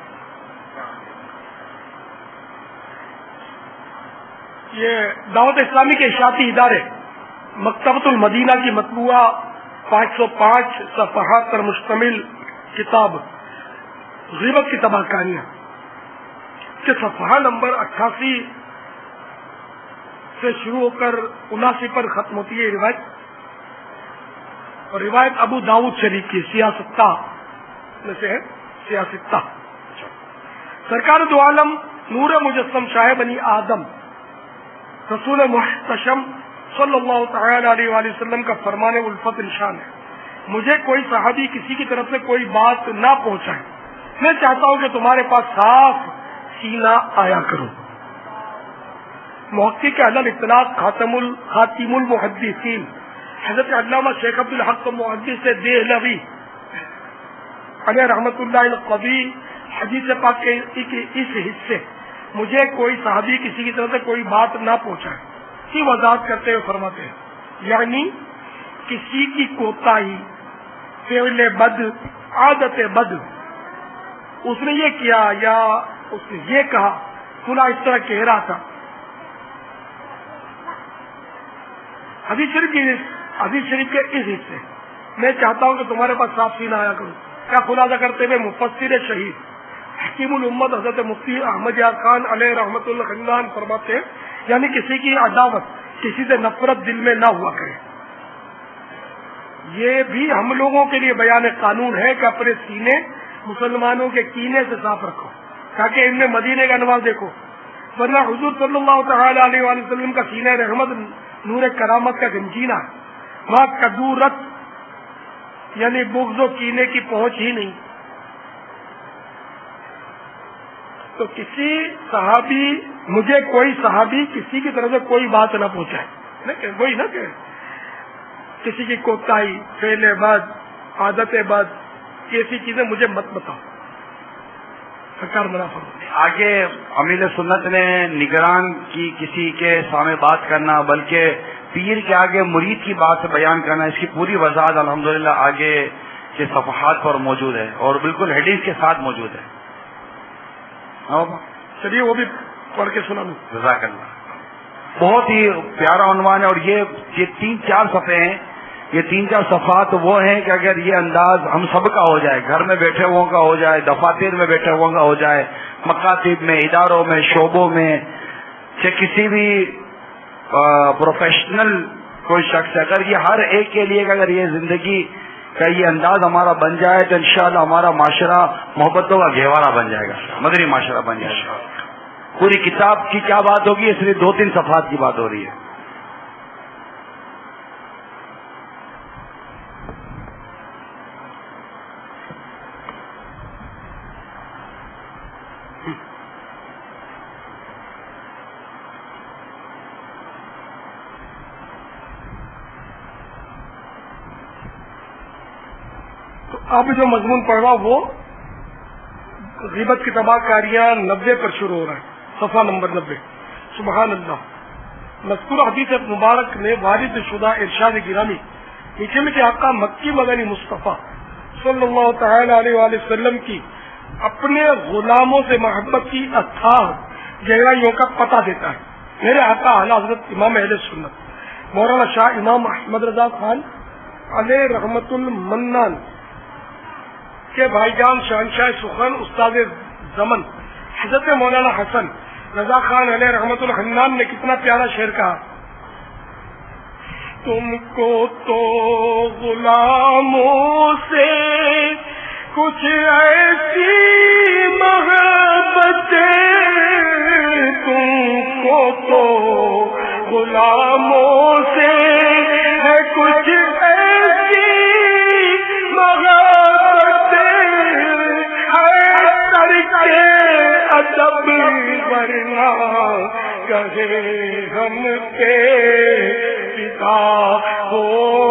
یہ دعوت اسلامی کے اشاعتی ادارے مکتبۃ المدینہ کی مطبوعہ پانچ سو پانچ صفحات پر مشتمل کتاب غیبت کی تباہ کاریاں کے صفحہ نمبر اٹھاسی سے شروع ہو کر اناسی پر ختم ہوتی ہے روایت. اور روایت ابو داؤد شریف کی سیاستہ میں سے ہے. سیاستہ سرکار دو عالم نور مجسم شاہ بنی آدم رسول محتشم صلی اللہ تعالی علیہ وآلہ وسلم کا فرمان الفت نشان ہے. مجھے کوئی صحابی کسی کی طرف سے کوئی بات نہ پہنچائے، میں چاہتا ہوں کہ تمہارے پاس صاف سینہ آیا کرو. محقق علم اطلاق خاتم الخاتم المحدثین حضرت علامہ شیخ عبد الحق محدث دہلوی علیہ رحمۃ اللہ القوی حدیث پاک کے اس حصے مجھے کوئی صحابی کسی کی طرف سے کوئی بات نہ پہنچائے کی وضاحت کرتے ہوئے فرماتے ہیں، یعنی کسی کی کوتاہی، فعل بد، عادت بد، اس نے یہ کیا یا اس نے یہ کہا، فلاں اس طرح کہہ رہا تھا. حدیث شریف کی حدیث شریف کے اس حصے میں چاہتا ہوں کہ تمہارے پاس صاف سینہ آیا کروں. کیا خلاصہ کرتے ہوئے مفسر شہید حکیم الامت حضرت مفتی احمد یار خان علیہ رحمۃ اللہ خندان فرماتے ہیں، یعنی کسی کی عداوت، کسی سے نفرت دل میں نہ ہوا کرے. یہ بھی ہم لوگوں کے لیے بیان قانون ہے کہ اپنے سینے مسلمانوں کے کینے سے صاف رکھو تاکہ ان میں مدینے کا نواز دیکھو، ورنہ حضور صلی اللہ تعالی علیہ وآلہ وسلم کا سینہ رحمت نور کرامت کا گنجینا ہے، وہاں کدورت یعنی بغض و کینے کی پہنچ ہی نہیں. تو کسی صحابی مجھے کوئی صحابی کسی کی طرف سے کوئی بات نہ پہنچائے، وہی نہ کہ کسی کی کوتاہی، فعل بد، عادت بد، ایسی چیزیں مجھے مت بتاؤ. سرکار منع فرمائے. آگے امیر سنت نے نگران کی کسی کے سامنے بات کرنا بلکہ پیر کے آگے مرید کی بات بیان کرنا، اس کی پوری وضاحت الحمدللہ آگے کے صفحات پر موجود ہے اور بالکل حدیث کے ساتھ موجود ہے. چلیے وہ بھی پڑھ کے سنا دوں. جزاک اللہ. بہت ہی پیارا عنوان ہے اور یہ یہ تین چار صفحے ہیں. یہ تین چار صفحات وہ ہیں کہ اگر یہ انداز ہم سب کا ہو جائے، گھر میں بیٹھے ہوں کا ہو جائے، دفاتر میں بیٹھے ہوں کا ہو جائے، مکاتب میں، اداروں میں، شعبوں میں، کہ کسی بھی پروفیشنل کوئی شخص، اگر یہ ہر ایک کے لیے اگر یہ زندگی کا یہ انداز ہمارا بن جائے تو انشاءاللہ ہمارا معاشرہ محبتوں کا گہوارہ بن جائے گا، مدنی معاشرہ بن جائے گا. پوری کتاب کی کیا بات ہوگی، اس لیے دو تین صفحات کی بات ہو رہی ہے. اب جو مضمون پڑھ رہا وہ غیبت کی تباہ کاریاں نبے پر شروع ہو رہا ہے، صفحہ نمبر نبے. سبحان اللہ. مذکور حدیث مبارک میں وارد شدہ ارشاد گرامی میٹھے میٹھے آقا مکی مدنی مصطفیٰ صلی اللہ تعالی علیہ وآلہ وسلم کی اپنے غلاموں سے محبت کی اتھاہ گہرائیوں کا پتہ دیتا ہے. میرے آقا اعلیٰ حضرت امام اہل سنت مولانا شاہ امام احمد رضا خان علیہ رحمت المنان کے بھائی جان شہنشاہ سخن استاد زمن حضرت مولانا حسن رضا خان علیہ رحمت الحنان نے کتنا پیارا شعر کہا، تم کو تو غلاموں سے کچھ ایسی محبت تم کو تو غلاموں سے ہے کچھ ایسی محبت ہے ترکے ادب ورنہ کہے ہم کے پتا ہو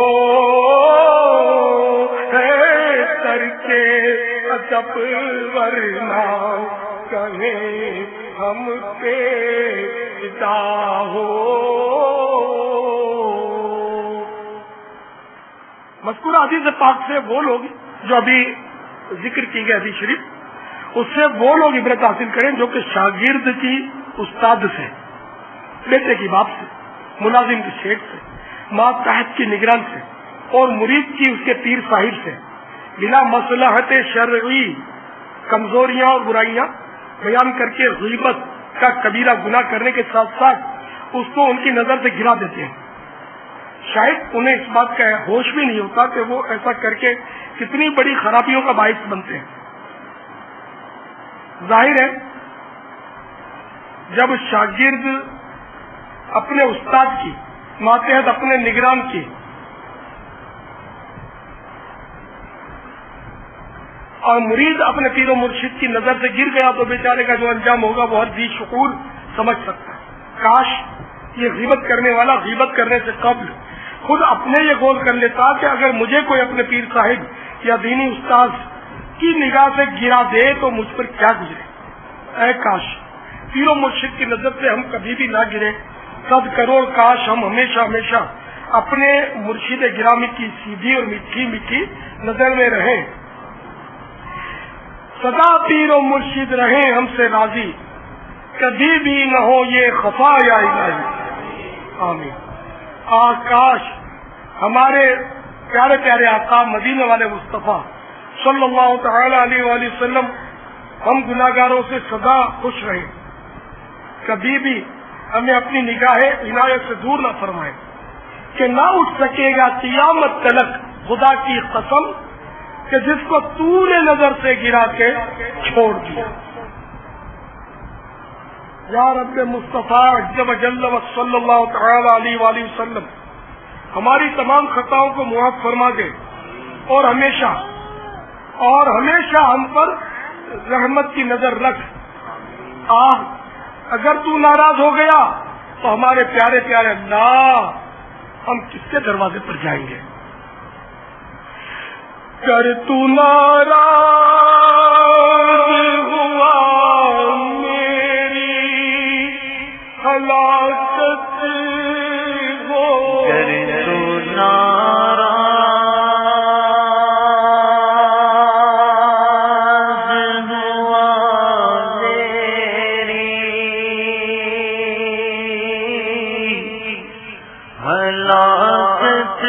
ہے ترکے ادب ورنہ کہے ہم کے پتا ہو. مذکورہ حدیث پاک سے وہ لوگ جو ابھی ذکر کی گئی حدیث شریف، اس سے وہ لوگ عبرت حاصل کریں جو کہ شاگرد کی استاد سے، بیٹے کی باپ سے، ملازم کی شیخ سے، ماتحت کی نگران سے اور مرید کی اس کے پیر صاحب سے بلا مصلحت شرعی کمزوریاں اور برائیاں بیان کر کے غیبت کا کبیرہ گناہ کرنے کے ساتھ ساتھ اس کو ان کی نظر سے گرا دیتے ہیں. شاید انہیں اس بات کا ہوش بھی نہیں ہوتا کہ وہ ایسا کر کے کتنی بڑی خرابیوں کا باعث بنتے ہیں. ظاہر ہے جب شاگرد اپنے استاد کی، ماتحت اپنے نگران کی اور مرید اپنے پیر و مرشد کی نظر سے گر گیا تو بیچارے کا جو انجام ہوگا وہ ہر ذی شعور سمجھ سکتا ہے. کاش یہ غیبت کرنے والا غیبت کرنے سے قبل خود اپنے یہ غور کر لیتا کہ اگر مجھے کوئی اپنے پیر صاحب یا دینی استاد کی نگاہ سے گرا دے تو مجھ پر کیا گزرے. اے کاش پیر و مرشد کی نظر سے ہم کبھی بھی نہ گرے. صد کروڑ کاش ہم ہمیشہ ہمیشہ اپنے مرشد گرامی کی سیدھی اور میٹھی میٹھی نظر میں رہیں. سدا پیر و مرشد رہیں ہم سے راضی، کبھی بھی نہ ہو یہ خفا یا الہی. آمین. آکاش ہمارے پیارے پیارے آقا مدینے والے مصطفیٰ صلی اللہ تعالی علیہ وآلہ وسلم ہم گناہگاروں سے سدا خوش رہیں، کبھی بھی ہمیں اپنی نگاہ عنایت سے دور نہ فرمائے کہ نہ اٹھ سکے گا قیامت تلک خدا کی قسم کہ جس کو تو نے نظر سے گرا کے چھوڑ دیا. یا رب مصطفیٰ جل جل صلی اللہ تعالی علیہ وآلہ وسلم ہماری تمام خطاؤں کو معاف فرما دے اور ہمیشہ اور ہمیشہ ہم پر رحمت کی نظر رکھ. آہ اگر تو ناراض ہو گیا تو ہمارے پیارے پیارے اللہ ہم کس کے دروازے پر جائیں گے. کر تو ناراض ہوا میری ہلاکت ہو، کر تو ناراض ہوا میری ہلاکت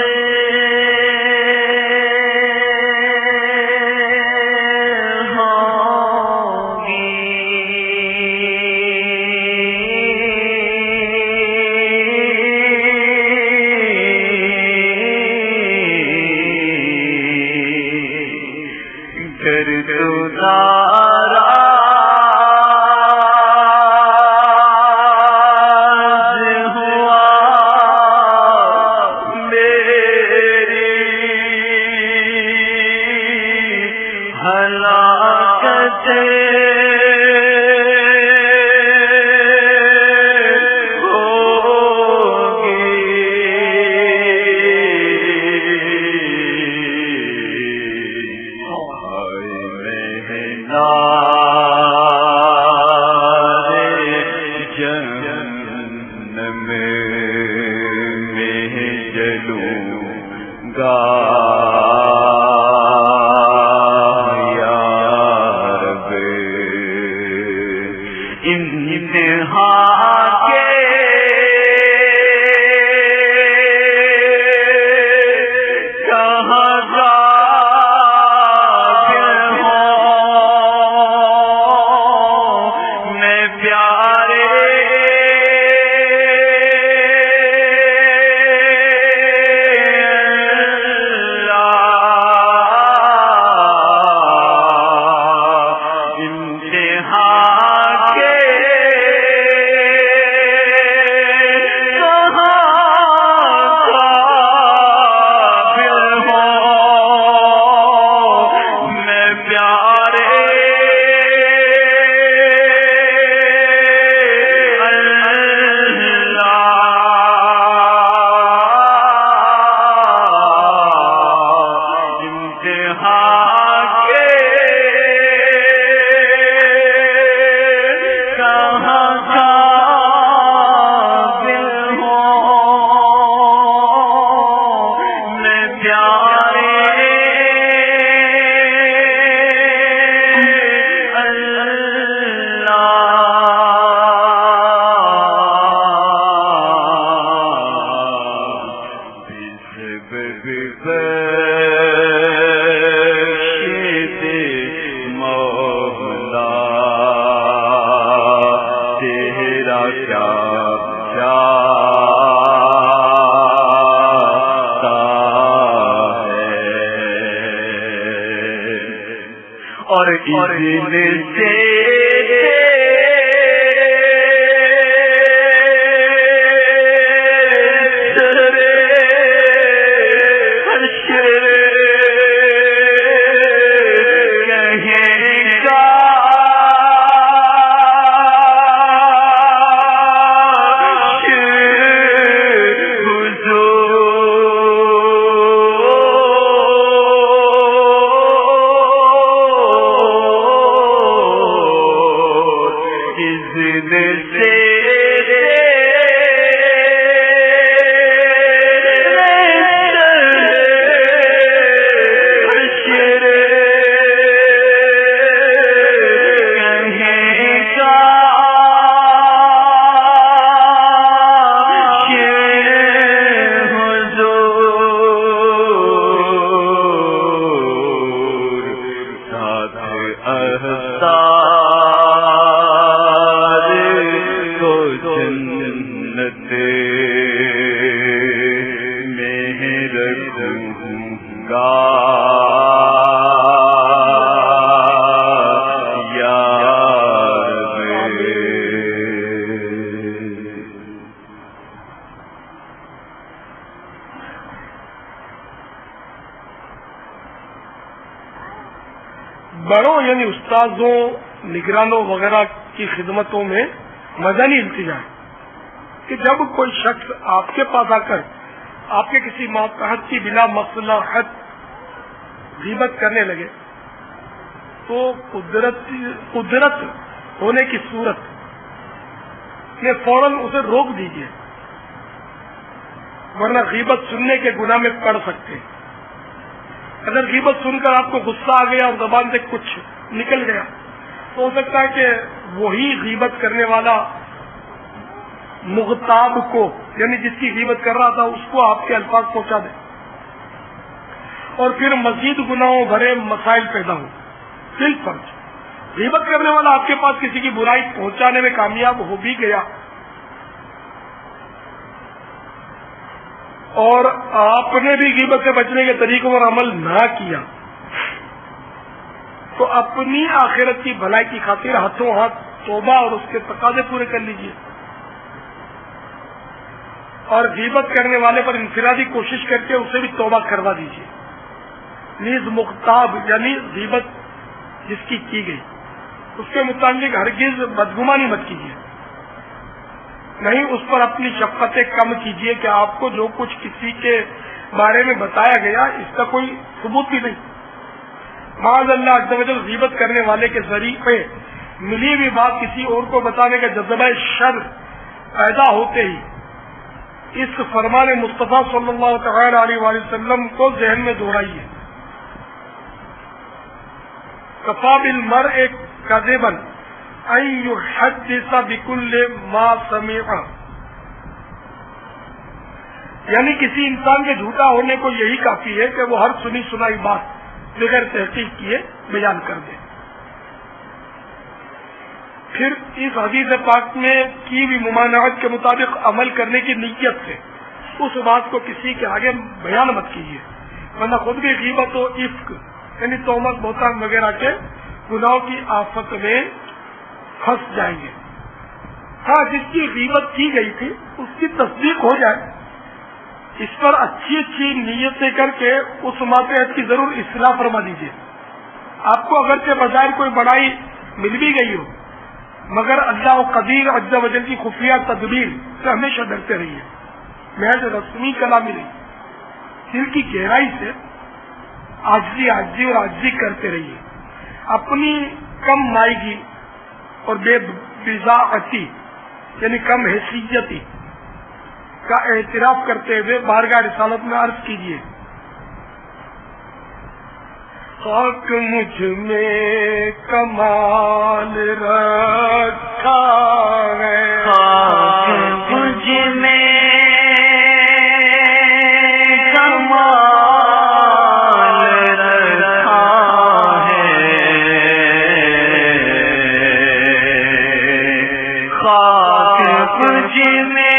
ہاں کیا جاتا ہے اور اذن سے بڑوں یعنی استاذوں نگرانوں وغیرہ کی خدمتوں میں مدنی التجا ہے کہ جب کوئی شخص آپ کے پاس آ کر آپ کے کسی ماتحت کی بلا مصلحت غیبت کرنے لگے تو قدرت قدرت ہونے کی صورت میں فوراً اسے روک دیجیے، ورنہ غیبت سننے کے گناہ میں پڑ سکتے ہیں۔ اگر غیبت سن کر آپ کو غصہ آ گیا اور زبان سے کچھ نکل گیا تو ہو سکتا ہے کہ وہی غیبت کرنے والا مغتاب کو یعنی جس کی غیبت کر رہا تھا اس کو آپ کے الفاظ پہنچا دے اور پھر مزید گناہوں بھرے مسائل پیدا ہوں۔ بالفرض غیبت کرنے والا آپ کے پاس کسی کی برائی پہنچانے میں کامیاب ہو بھی گیا اور آپ نے بھی غیبت سے بچنے کے طریقوں پر عمل نہ کیا تو اپنی آخرت کی بھلائی کی خاطر ہاتھوں ہاتھ توبہ اور اس کے تقاضے پورے کر لیجیے اور غیبت کرنے والے پر انفرادی کوشش کر کے اسے بھی توبہ کروا دیجیے۔ نیز مغتاب یعنی غیبت جس کی کی گئی اس کے متعلق ہرگز بدگمانی مت کیجیے، نہیں اس پر اپنی شفقتیں کم کیجیے کہ آپ کو جو کچھ کسی کے بارے میں بتایا گیا اس کا کوئی ثبوت بھی نہیں۔ معاذ اللہ عز و جل غیبت کرنے والے کے ذریعے ملی ہوئی بات کسی اور کو بتانے کا جذبہ شر پیدا ہوتے ہی اس فرمان مصطفیٰ صلی اللہ تعالی علیہ وآلہ وسلم کو ذہن میں دہرائیے، کفا بالمرء کذبا ان یحدث بکل ما سمع، یعنی کسی انسان کے جھوٹا ہونے کو یہی کافی ہے کہ وہ ہر سنی سنائی بات بغیر تحقیق کیے بیان کر دے۔ پھر اس حدیث پاک میں کی بھی ممانعت کے مطابق عمل کرنے کی نیت سے اس بات کو کسی کے آگے بیان مت کیجیے، ورنہ خود بھی غیبت و عفق یعنی تہمت بہتان وغیرہ کے گناہوں کی آفت میں پھنس جائیں گے۔ ہاں جس کی غیبت کی گئی تھی اس کی تصدیق ہو جائے، اس پر اچھی اچھی نیتیں کر کے اس ماتحت کی ضرور اصلاح فرما دیجیے۔ آپ کو اگرچہ بظاہر کوئی بڑائی مل بھی گئی ہو مگر اللہ قدیر عز و جل کی خفیہ تدبیر سے ہمیشہ ڈرتے رہیے، محض رسمی کلامی نہیں، دل کی گہرائی سے عاجزی عاجزی اور عاجزی کرتے رہیے، اپنی کم مائیگی اور بے بضاعتی یعنی کم حیثیتی کا اعتراف کرتے ہوئے بارگاہ رسالت میں عرض کیجیے، خاک مجھ میں کمال رکھا ہے، خاک مجھ میں کمال رکھا ہے، خاک مجھ میں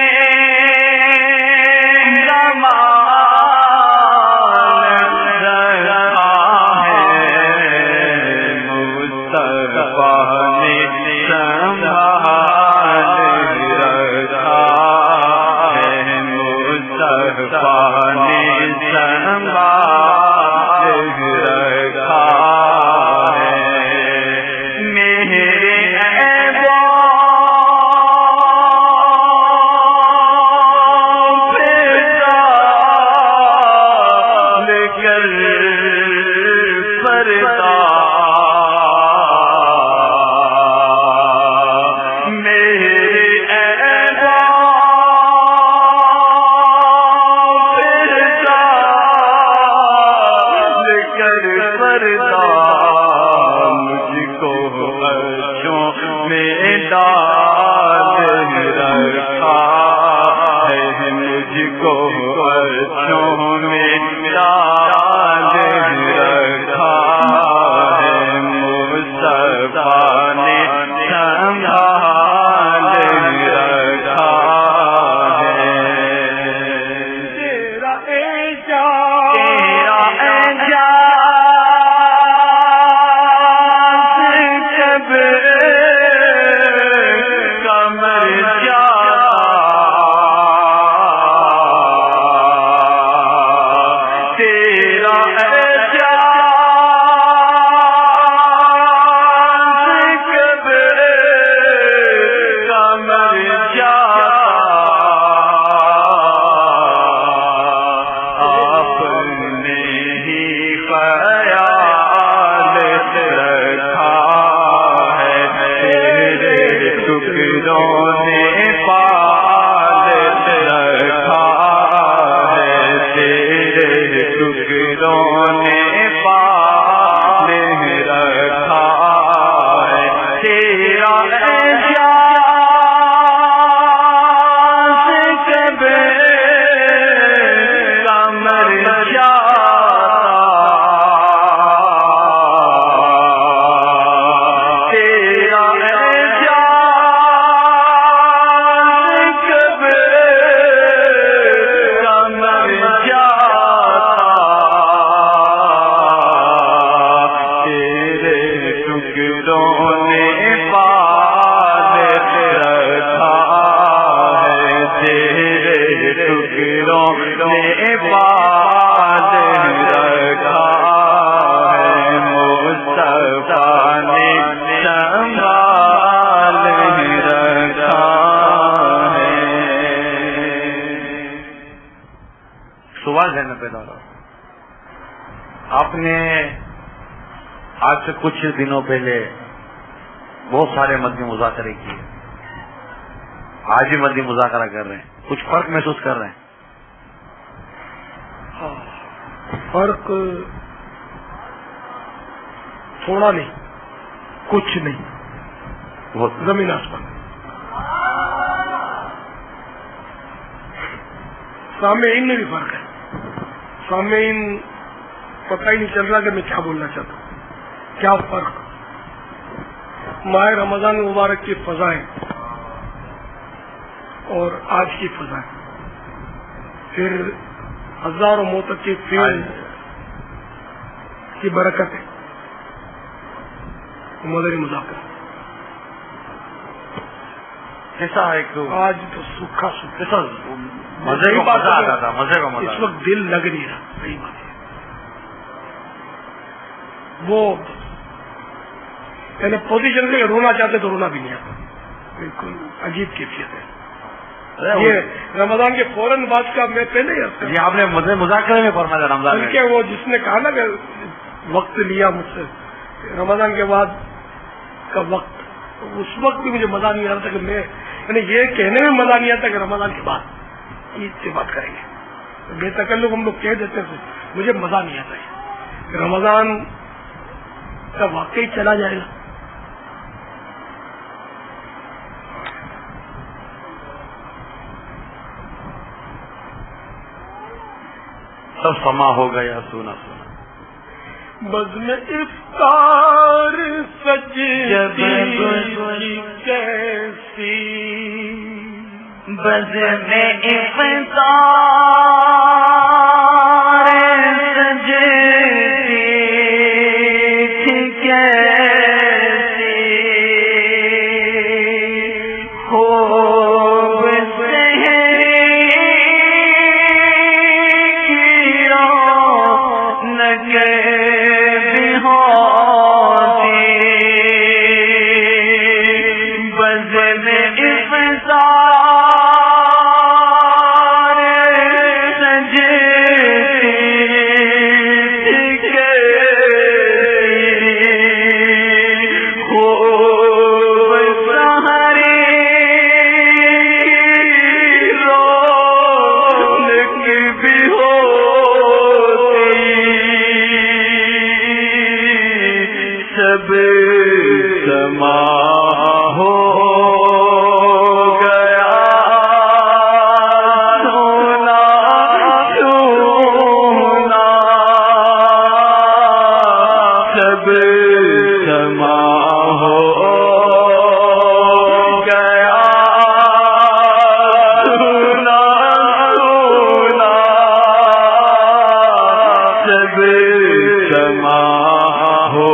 آپ نے آج سے کچھ دنوں پہلے بہت سارے مدنی مذاکرے کیے، آج بھی مدنی مذاکرہ کر رہے ہیں، کچھ فرق محسوس کر رہے ہیں؟ فرق تھوڑا نہیں، کچھ نہیں، بہت زمین آسمان۔ سامعین میں بھی فرق ہے، سامعین پتہ ہی نہیں چل رہا کہ میں کیا بولنا چاہتا ہوں، کیا فرق۔ ماہ رمضان مبارک کی فضائیں اور آج کی فضائیں، پھر ہزاروں موتق کی فیل کی برکت ہے، مدنی مذاکرہ کیسا ایک آج تو سکھا سکھا کیسا مزے کا مزہ آ رہا تھا، مزے کا مزہ۔ اس وقت دل لگ نہیں رہا، صحیح بات ہے۔ وہ یعنی پوزیشن سے رونا چاہتے تو رونا بھی نہیں آتا، بالکل عجیب کیفیت ہے۔ یہ رمضان کے فوراً بعد کا میں پہلے ہی یہ آپ نے مزے مذاکرے میں فرمایا رمضان کے، وہ جس نے کہا نا کہ وقت لیا مجھ سے رمضان کے بعد کا وقت، اس وقت بھی مجھے مزہ نہیں آ رہا تھا کہ میں یعنی یہ کہنے میں مزہ نہیں آتا کہ رمضان کے بعد عید سے بات کریں گے، بے تکلف ہم لوگ کہہ دیتے تھے، مجھے مزہ نہیں آتا ہے رمضان کا واقعی چلا جائے گا۔ سب سما ہو گیا سونا سونا، بزم افطار سجدی کیسی بز میں افطار سجتی تھی کیسی خوب سحری کی رونق بھی ہوتی بز میں افطار سما ہو گیا سونا سونا سب سما ہو گیا سونا سونا سب سما ہو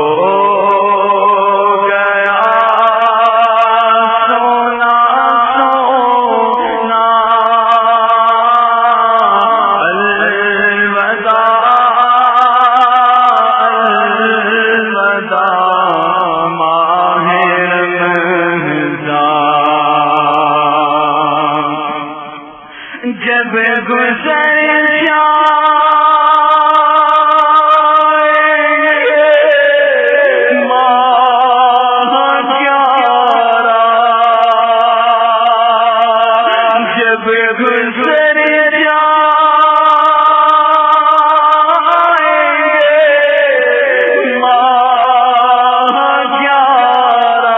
جب گزر جائے ماہ گیارہ جب گزر جائے ماہ گیارہ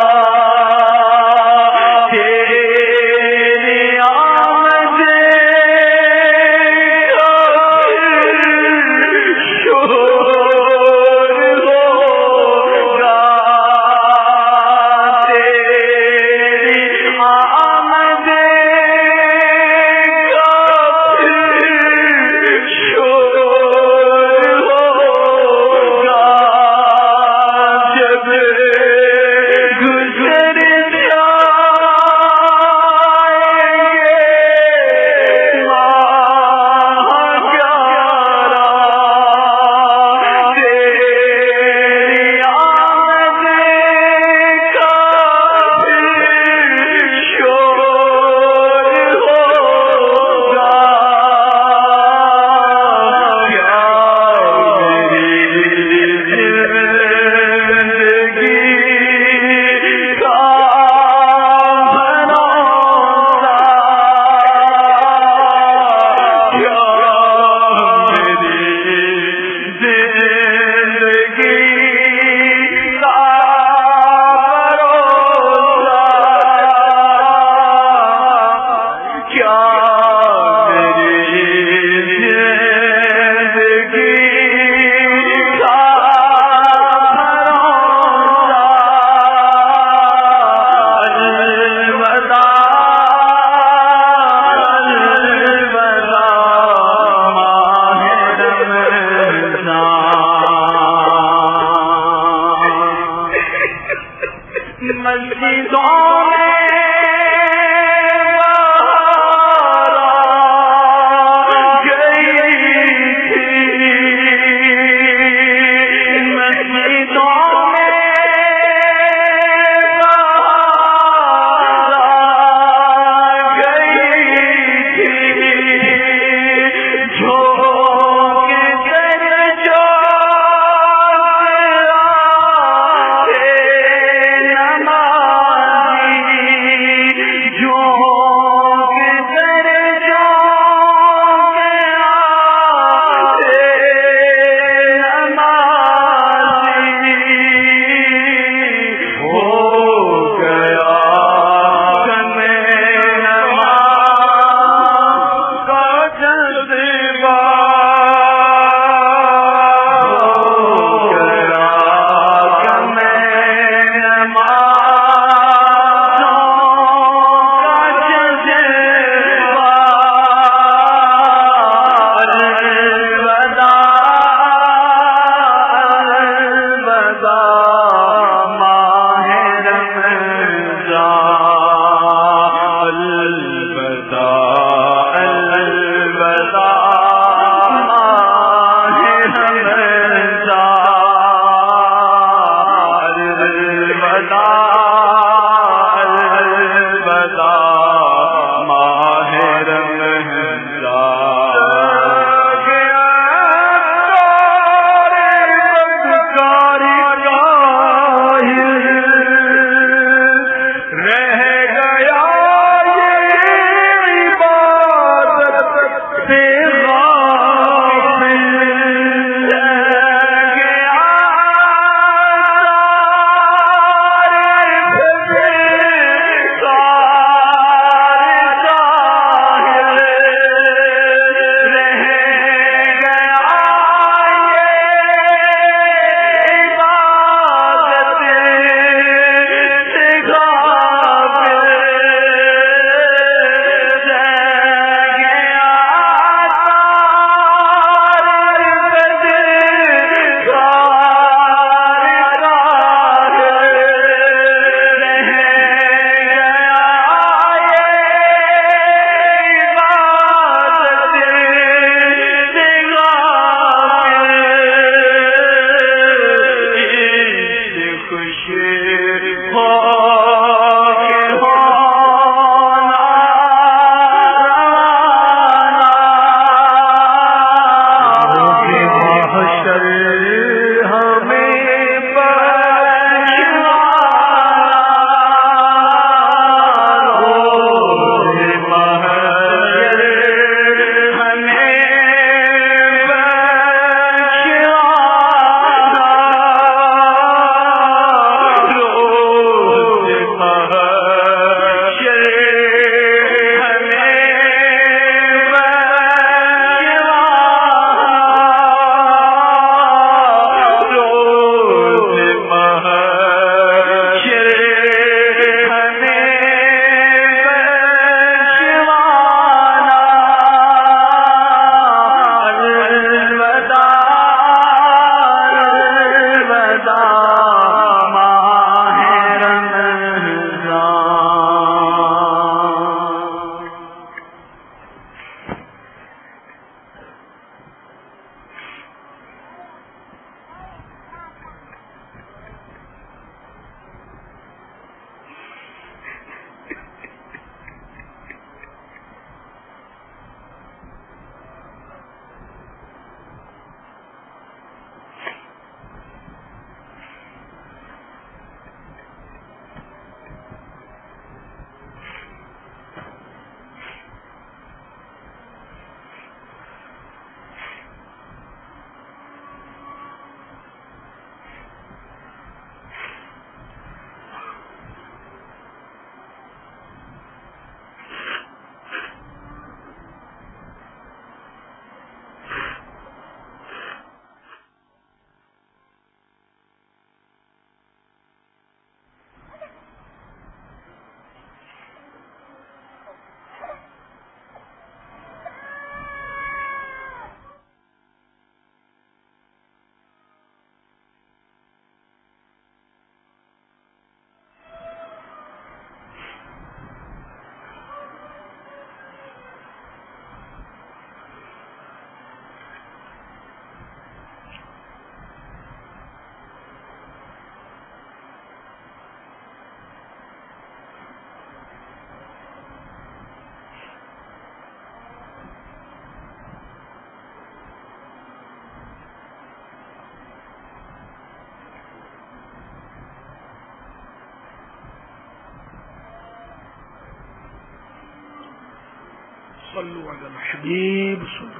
صلو علی الحبیب صلو.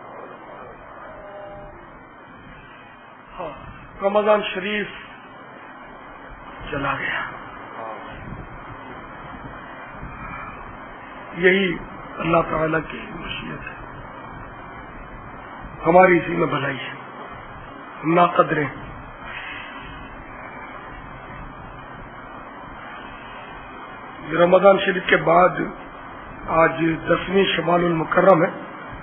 ہاں رمضان شریف چلا گیا. یہی اللہ تعالی کی مشیت ہے, ہماری اسی میں بھلائی ہے. نا قدریں رمضان شریف کے بعد آج دسویں شمال المکرم ہے.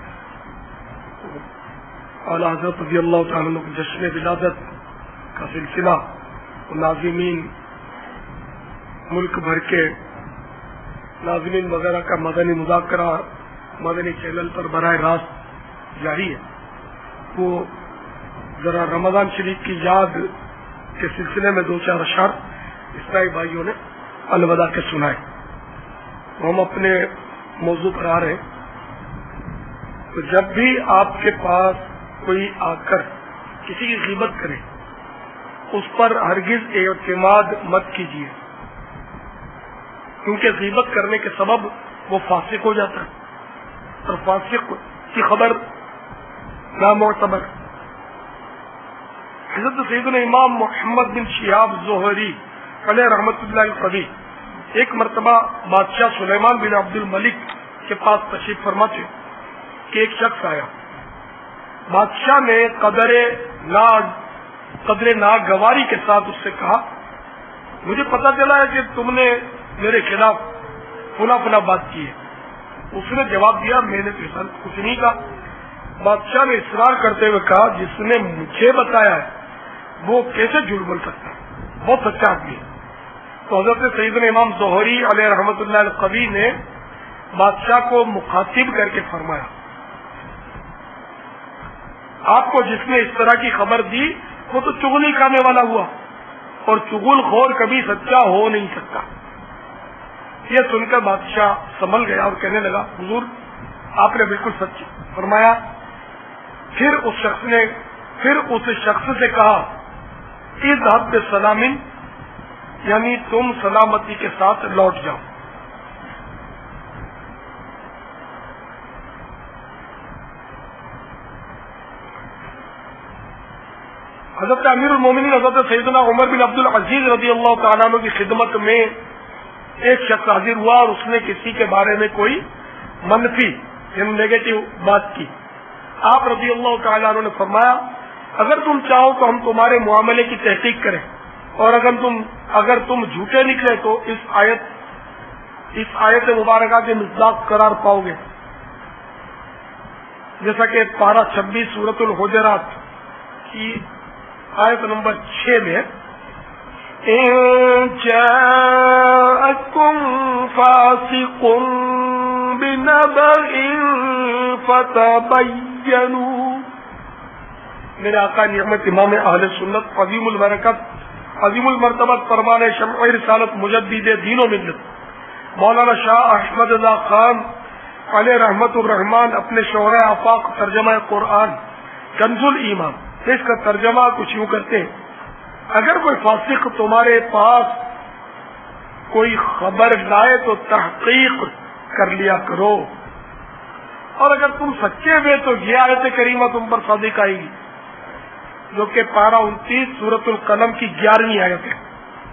اعلیٰ حضرت رضی اللہ تعالیٰ عنہ کے جشن ولادت کا سلسلہ ناظمین ملک بھر کے ناظمین وغیرہ کا مدنی مذاکرہ مدنی چینل پر براہ راست جاری ہے. وہ ذرا رمضان شریف کی یاد کے سلسلے میں دو چار اشعار اسلائی بھائیوں نے الوداع کے سنائے. ہم اپنے موضوع پر آ رہے ہیں. تو جب بھی آپ کے پاس کوئی آ کر کسی کی غیبت کرے اس پر ہرگز اعتماد مت کیجیے, کیونکہ غیبت کرنے کے سبب وہ فاسق ہو جاتا ہے اور فاسق کی خبر نامعتبر. حضرت سیدنا امام محمد بن شہاب زہری علیہ رحمت اللہ القوی ایک مرتبہ بادشاہ سلیمان بن عبد الملک کے پاس تشریف فرما تھے کہ ایک شخص آیا. بادشاہ نے قدر ناگ قدر ناگواری کے ساتھ اس سے کہا, مجھے پتا چلا ہے کہ تم نے میرے خلاف فلاں فلاں بات کی ہے. اس نے جواب دیا, میں نے تو کچھ نہیں کہا. بادشاہ نے اصرار کرتے ہوئے کہا, جس نے مجھے بتایا ہے وہ کیسے جھوٹ بول سکتا ہے, بہت سچا آدمی ہے. تو حضرت سیدنا امام زہری علیہ رحمت اللہ القوی نے بادشاہ کو مخاطب کر کے فرمایا, آپ کو جس نے اس طرح کی خبر دی وہ تو چغلی کھانے والا ہوا, اور چغل خور کبھی سچا ہو نہیں سکتا. یہ سن کر بادشاہ سنبھل گیا اور کہنے لگا, حضور آپ نے بالکل سچ فرمایا. پھر اس شخص نے پھر اس شخص سے کہا, اذهب بسلام, یعنی تم سلامتی کے ساتھ لوٹ جاؤ. حضرت امیر المومنین حضرت سیدنا عمر بن عبد العزیز رضی اللہ تعالیٰ عنہ کی خدمت میں ایک شخص حاضر ہوا اور اس نے کسی کے بارے میں کوئی منفی یعنی نیگیٹو بات کی. آپ رضی اللہ تعالیٰ عنہ نے فرمایا, اگر تم چاہو تو ہم تمہارے معاملے کی تحقیق کریں, اور اگر تم اگر تم جھوٹے نکلے تو اس آیت اس آیت مبارکہ کے مصداق قرار پاؤ گے, جیسا کہ پارہ چھبیس سورۃ الحجرات کی آیت نمبر چھ میں, إن جاءكم فاسق بنبأ فتبينوا. میرے آقا نعمت امام اہل سنت عظیم البرکت عظیم المرتبت فرمان شمع رسالت مجدد دین و ملت مولانا شاہ احمد رضا خان علیہ رحمت الرحمان اپنے شعراء آفاق ترجمہ قرآن کنز الایمان اس کا ترجمہ کچھ یوں کرتے ہیں, اگر کوئی فاسق تمہارے پاس کوئی خبر لائے تو تحقیق کر لیا کرو, اور اگر تم سچے ہوئے تو یہ آیت کریمہ تم پر صادق آئے گی, جو کہ پارہ انتیس سورۃ القلم کی گیارہویں آیت ہے.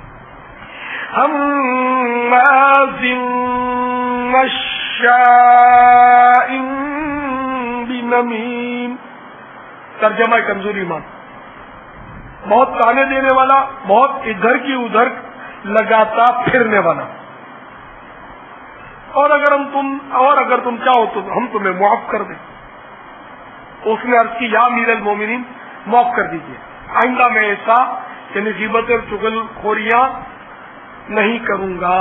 ہمازٍ مشاء بنمیم. ترجمہ کنزول ایمان, بہت تانے دینے والا, بہت ادھر کی ادھر لگاتا پھرنے والا. اور اگر ہم تم اور اگر تم چاہو تو ہم تمہیں معاف کر دیں. اس نے عرض کی, یا امیر المومنین معاف کر دیجیے, آئندہ میں ایسا یعنی غیبت اور چغل خوریاں نہیں کروں گا.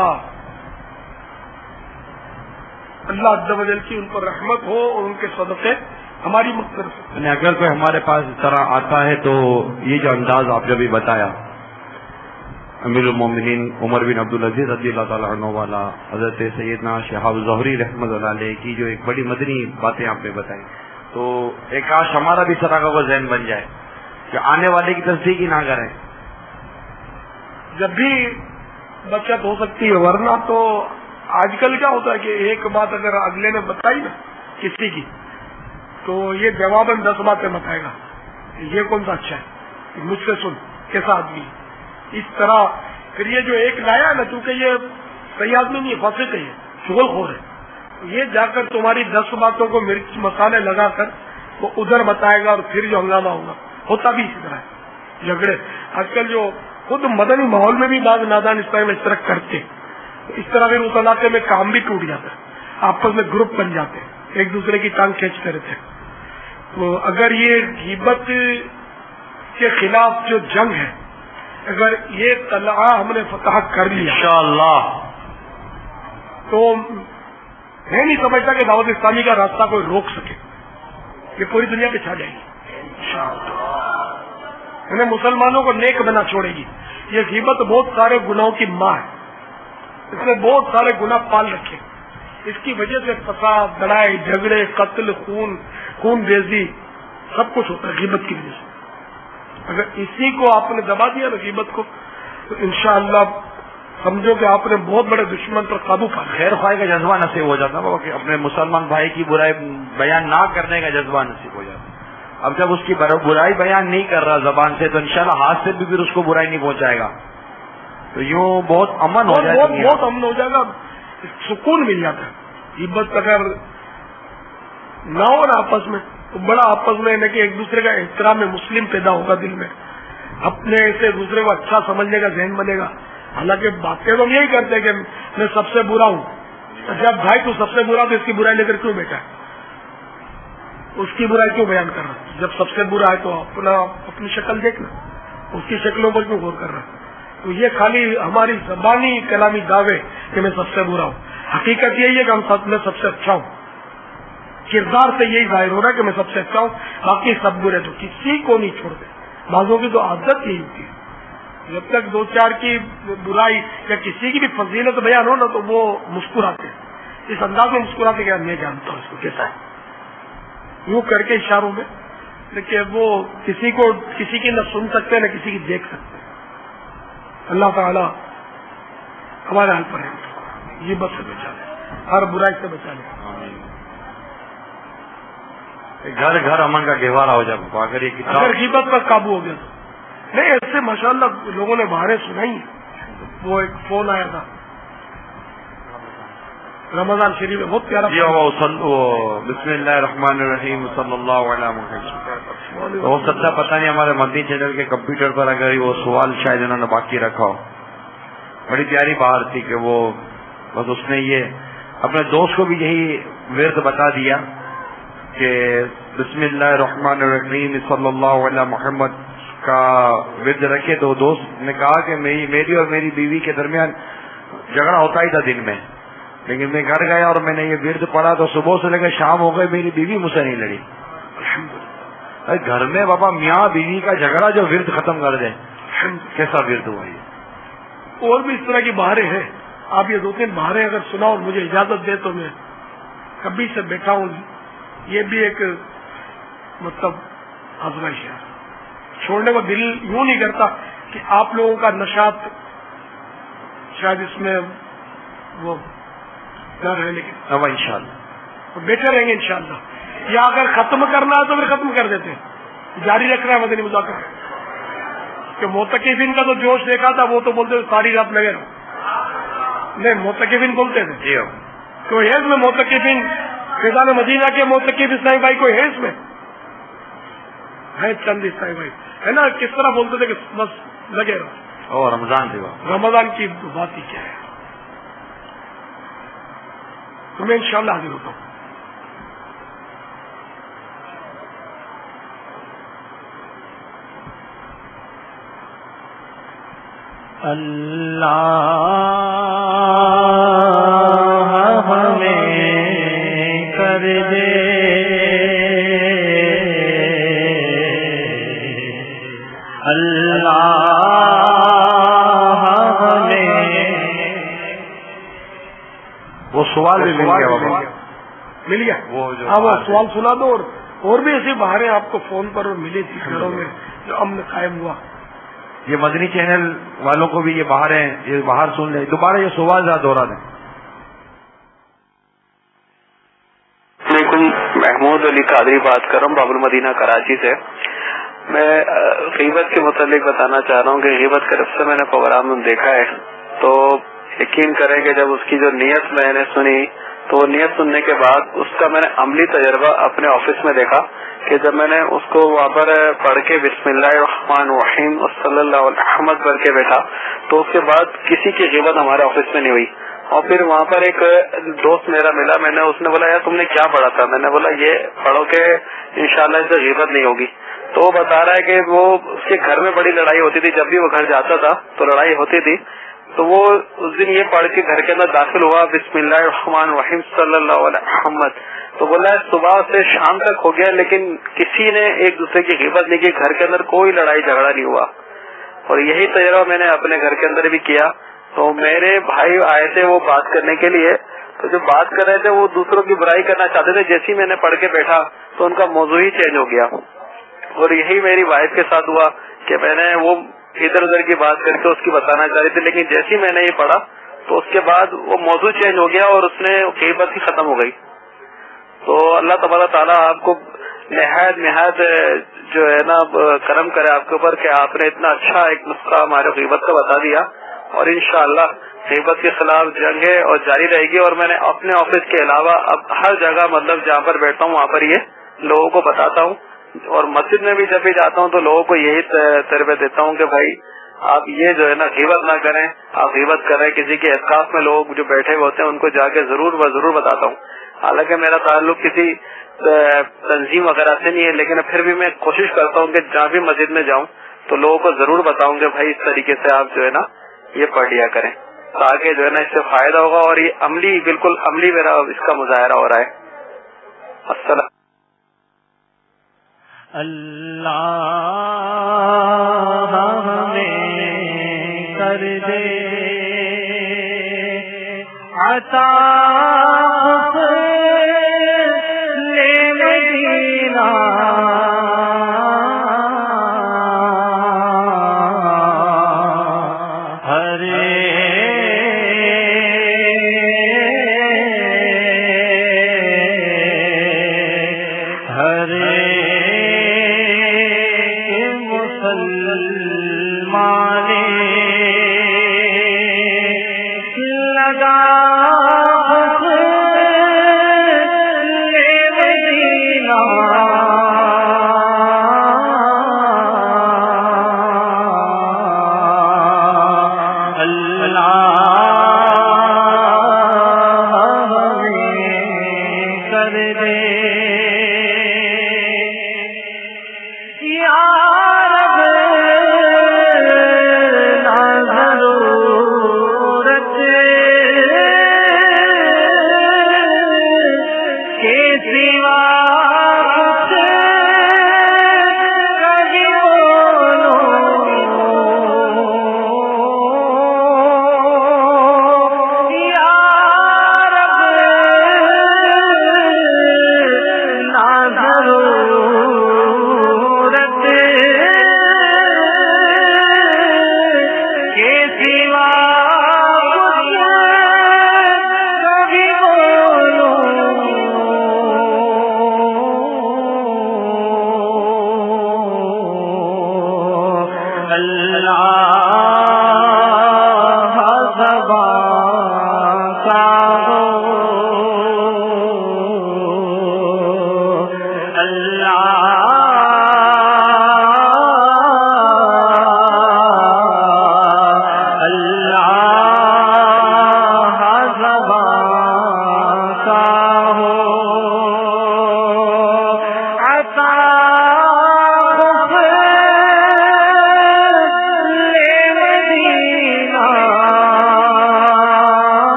اللہ عز و جل کی ان پر رحمت ہو اور ان کے صدقے ہماری مغفرت ہو. یعنی اگر کوئی ہمارے پاس اس طرح آتا ہے تو یہ جو انداز آپ نے بھی بتایا امیر المومنین عمر بن عبدالعزیز رضی اللہ تعالیٰ عنہ والا حضرت سیدنا شہاب زہری رحمۃ اللہ علیہ کی جو ایک بڑی مدنی باتیں آپ نے بتائی, تو ایک کاش ہمارا بھی طرح کا وہ ذہن بن جائے کہ آنے والے کی تصدیق ہی نہ کریں. جب بھی بچت ہو سکتی ہے, ورنہ تو آج کل کیا ہوتا ہے کہ ایک بات اگر اگلے نے بتائی نا کسی کی تو یہ جواباً دس باتیں بتائے گا، یہ کون سا اچھا ہے، مجھ سے سن کیسا آدمی، اس طرح پھر یہ جو ایک لایا نا، چونکہ یہ صحیح آدمی نہیں ہے، فاسق ہے، شغل خور ہے، یہ جا کر تمہاری دس باتوں کو مرچ مسالے لگا کر وہ ادھر بتائے گا، اور پھر جو ہنگامہ ہوگا ہوتا بھی اسی طرح ہے جھگڑے۔ آج کل جو خود مدنی ماحول میں بھی بعض نادان اس طرح میں اس طرح کرتے، اس طرح پھر اس علاقے میں کام بھی ٹوٹ جاتا ہے، آپس میں گروپ بن جاتے ہیں، ایک دوسرے کی ٹانگ کھینچتے رہتے ہیں۔ تو اگر یہ غیبت کے خلاف جو جنگ ہے، اگر یہ طلعہ ہم نے فتح کر لیا انشاءاللہ، تو میں نہیں سمجھتا کہ دعوت اسلامی کا راستہ کوئی روک سکے، یہ پوری دنیا پہ چھا جائے گی، انہیں مسلمانوں کو نیک بنا چھوڑے گی۔ یہ غیبت بہت سارے گناہوں کی ماں ہے، اس نے بہت سارے گناہ پال رکھے، اس کی وجہ سے فساد، لڑائی جھگڑے، قتل، خون خون ریزی سب کچھ ہوتا ہے غیبت کی وجہ سے۔ اگر اسی کو آپ نے دبا دیا نا غیبت کو، تو انشاءاللہ سمجھو کہ آپ نے بہت بڑے دشمن پر قابو پا لیا۔ خیر خواہ کا جذبہ نصیب ہو جاتا ہے کہ اپنے مسلمان بھائی کی برائی بیان نہ کرنے کا جذبہ نصیب ہو جاتا ہے۔ اب جب اس کی برائی بیان نہیں کر رہا زبان سے، تو انشاءاللہ ہاتھ سے بھی پھر اس کو برائی نہیں پہنچائے گا، تو یوں بہت امن ہو جائے گا، بہت امن ہو جائے گا، سکون مل جاتا ہے۔ غیبت اگر نہ ہو نا آپس میں تو بڑا آپس میں کہ ایک دوسرے کا احترام مسلم پیدا ہوگا دل میں، اپنے سے دوسرے کو اچھا سمجھنے کا ذہن بنے گا۔ حالانکہ باتیں تو ہم یہی کرتے ہیں کہ میں سب سے برا ہوں، جب بھائی تو سب سے برا تو اس کی برائی لے کر کیوں بیٹھا ہے، اس کی برائی کیوں بیان کر رہا ہے؟ جب سب سے برا ہے تو اپنا اپنی شکل دیکھنا، اس کی شکلوں پر کیوں غور کر رہا ہے؟ تو یہ خالی ہماری زبانی کلامی دعوے کہ میں سب سے برا ہوں، حقیقت یہی ہے کہ ہم سب میں سب سے اچھا ہوں، کردار سے یہی ظاہر ہو رہا ہے کہ میں سب سے اچھا ہوں، باقی سب برے، تو کسی کو نہیں چھوڑتے۔ بعضوں کی تو عادت یہی ہوتی ہے، جب تک دو چار کی برائی یا کسی کی بھی فضیلت بیان ہو نا تو وہ مسکراتے ہیں، اس انداز میں مسکراتے کہ میں جانتا ہوں اس کو کیسا ہے، یوں کر کے اشاروں میں، لیکن وہ کسی کو کسی کی نہ سن سکتے نہ کسی کی دیکھ سکتے۔ اللہ تعالی ہمارے حال پر ہے، یہ بس سے بچا لے، ہر برائی سے بچا لے، گھر گھر امن کا گہوارہ ہو جائے۔ اگر یہ اگر غیبت پر قابو ہو گیا تو نہیں، ایسے ماشاءاللہ لوگوں نے بہاریں سنائی ہیں۔ وہ ایک فون آیا تھا رمضان شریف میں، بہت پیارا، بسم اللہ الرحمن الرحیم صلی اللہ علیہ وسلم۔ ہو سکتا ہے پتہ نہیں ہمارے مدنی چینل کے کمپیوٹر پر اگر وہ سوال شاید انہوں نے باقی رکھا ہو۔ بڑی پیاری بہار تھی کہ وہ بس اس نے یہ اپنے دوست کو بھی یہی ورد بتا دیا کہ بسم اللہ الرحمن الرحیم صلی اللہ علیہ محمد کا ورد رکھے۔ تو دوست نے کہا کہ میری میری اور میری بیوی کے درمیان جھگڑا ہوتا ہی تھا دن میں، لیکن میں گھر گیا اور میں نے یہ ورد پڑھا تو صبح سے لے کر شام ہو گئے میری بیوی مجھ سے نہیں لڑی۔ گھر میں بابا میاں بیوی کا جھگڑا جو ورد ختم کر دیں، کیسا ورد ہوا یہ؟ اور بھی اس طرح کی بہاریں ہیں، آپ یہ دو تین بہاریں اگر سناؤ اور مجھے اجازت دے تو میں کبھی سے بیٹھا ہوں، یہ بھی ایک مطلب آزمائش ہے، چھوڑنے کو دل یوں نہیں کرتا کہ آپ لوگوں کا نشاط شاید اس میں وہ نہ رہے، لیکن اب انشاءاللہ بیٹھے رہیں گے انشاءاللہ، یا اگر ختم کرنا ہے تو پھر ختم کر دیتے ہیں، جاری رکھ رہا ہے مدنی مذاکرہ کہ معتکفین کا تو جوش دیکھا تھا، وہ تو بولتے تھے ساری رات لگے رہو، نہیں معتکفین بولتے تھے جی کوئی ہے اس میں معتکفین، فیضان مدینہ کے معتکف اسلامی بھائی کوئی ہے اس میں؟ ہے چند اسلامی بھائی ہے نا، کس طرح بولتے تھے کہ بس لگے رہو، اور رمضان دیوا رمضان کی بات ہی کیا ہے، تو میں انشاءاللہ حاضر ہوتا ہوں۔ اللہ ہمیں کر دے اللہ ہمیں، وہ سوال بھی مل گیا بابا، مل گیا ہاں، وہ سوال سنا دو، اور اور بھی ایسی بہاریں آپ کو فون پر اور ملی تھی گھروں میں جو امن قائم ہوا۔ یہ مدنی چینل والوں کو بھی یہ باہر ہیں، یہ باہر سن لیں، دوبارہ یہ سوال ذرا دوہرا دیں۔ علیکم، محمود علی قادری بات کر رہا ہوں باب المدینہ کراچی سے۔ میں غیبت کے متعلق بتانا چاہ رہا ہوں کہ غیبت کا جب سے میں نے پروگرام دیکھا ہے تو یقین کریں کہ جب اس کی جو نیت میں نے سنی تو وہ نیت سننے کے بعد اس کا میں نے عملی تجربہ اپنے آفس میں دیکھا کہ جب میں نے اس کو وہاں پر پڑھ کے بسم اللہ الرحمن الرحیم صلی اللہ علیہ محمد پڑھ کے بیٹھا تو اس کے بعد کسی کی غیبت ہمارے آفس میں نہیں ہوئی۔ اور پھر وہاں پر ایک دوست میرا ملا، میں نے اس نے بولا یار تم نے کیا پڑھا تھا؟ میں نے بولا یہ پڑھو کہ انشاءاللہ اس سے غیبت نہیں ہوگی۔ تو وہ بتا رہا ہے کہ وہ اس کے گھر میں بڑی لڑائی ہوتی تھی، جب بھی وہ گھر جاتا تھا تو لڑائی ہوتی تھی، تو وہ اس دن یہ پڑھ کے گھر کے اندر داخل ہوا بسم اللہ الرحمن الرحیم صلی اللہ علیہ محمد، تو بولا صبح سے شام تک ہو گیا لیکن کسی نے ایک دوسرے کی غیبت نہیں کی، گھر کے اندر کوئی لڑائی جھگڑا نہیں ہوا۔ اور یہی تجربہ میں نے اپنے گھر کے اندر بھی کیا۔ تو میرے بھائی آئے تھے وہ بات کرنے کے لیے، تو جو بات کر رہے تھے وہ دوسروں کی برائی کرنا چاہتے تھے، جیسے ہی میں نے پڑھ کے بیٹھا تو ان کا موضوع ہی چینج ہو گیا۔ اور یہی میری وائف کے ساتھ ہوا کہ میں نے وہ ادھر ادھر کی بات کر کے اس کی بتانا چاہ رہی تھی، لیکن جیسے ہی میں نے یہ پڑھا تو اس کے بعد وہ موضوع چینج ہو گیا اور اس نے غیبت ہی ختم ہو گئی۔ تو اللہ تبارک تعالیٰ آپ کو نہایت نہایت جو ہے نا کرم کرے آپ کے اوپر کہ آپ نے اتنا اچھا ایک نسخہ ہمارے غیبت کا بتا دیا، اور انشاءاللہ غیبت کے خلاف جنگ ہے اور جاری رہے گی۔ اور میں نے اپنے آفس کے علاوہ اب ہر جگہ مطلب جہاں پر بیٹھتا ہوں وہاں پر یہ لوگوں کو بتاتا ہوں، اور مسجد میں بھی جب بھی جاتا ہوں تو لوگوں کو یہی تربیت دیتا ہوں کہ بھائی آپ یہ جو ہے نا غیبت نہ کریں، آپ غیبت کریں کسی کے اعتکاف میں لوگ جو بیٹھے ہوئے ہوتے ہیں ان کو جا کے ضرور و ضرور بتاتا ہوں۔ حالانکہ میرا تعلق کسی تنظیم وغیرہ سے نہیں ہے، لیکن پھر بھی میں کوشش کرتا ہوں کہ جہاں بھی مسجد میں جاؤں تو لوگوں کو ضرور بتاؤں کہ بھائی اس طریقے سے آپ جو ہے نا یہ پڑھ لیا کریں، تاکہ جو ہے نا اس سے فائدہ ہوگا، اور یہ عملی بالکل عملی میرا اس کا مظاہرہ ہو رہا ہے۔ السلام اللہ ہمیں کر دے عطا لے مدینہ،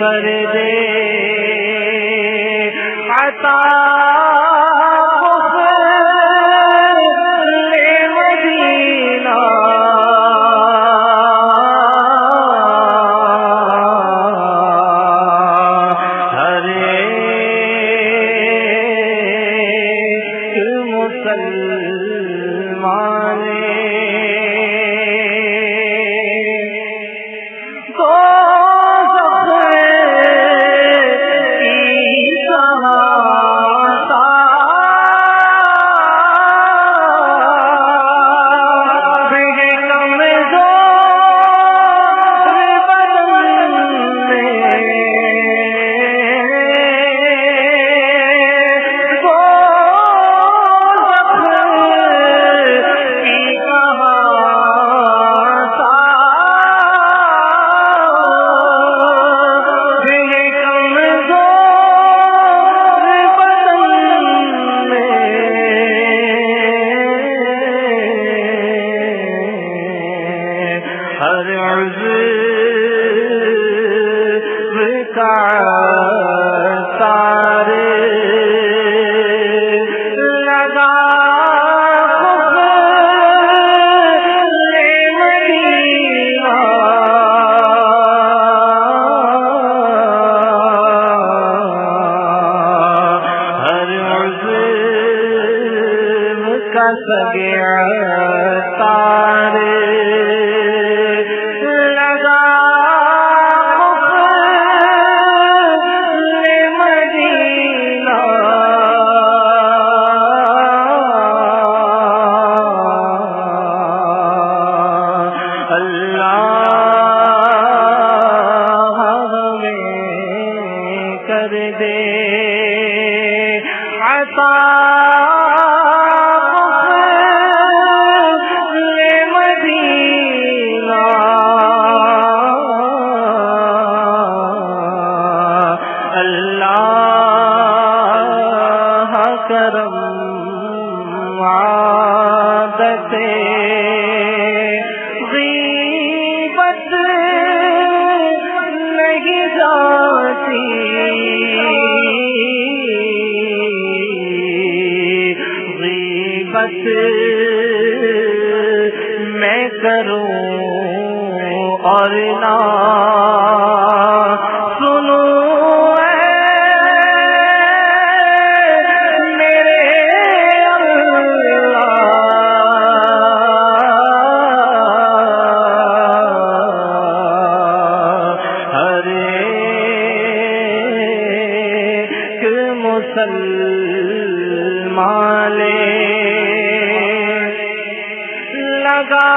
کر دے عطا میں کروں اور نہ سنوں میرے اللہ، ہر ایک مسلمان لگا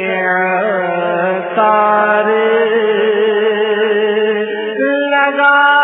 سگے تار لگا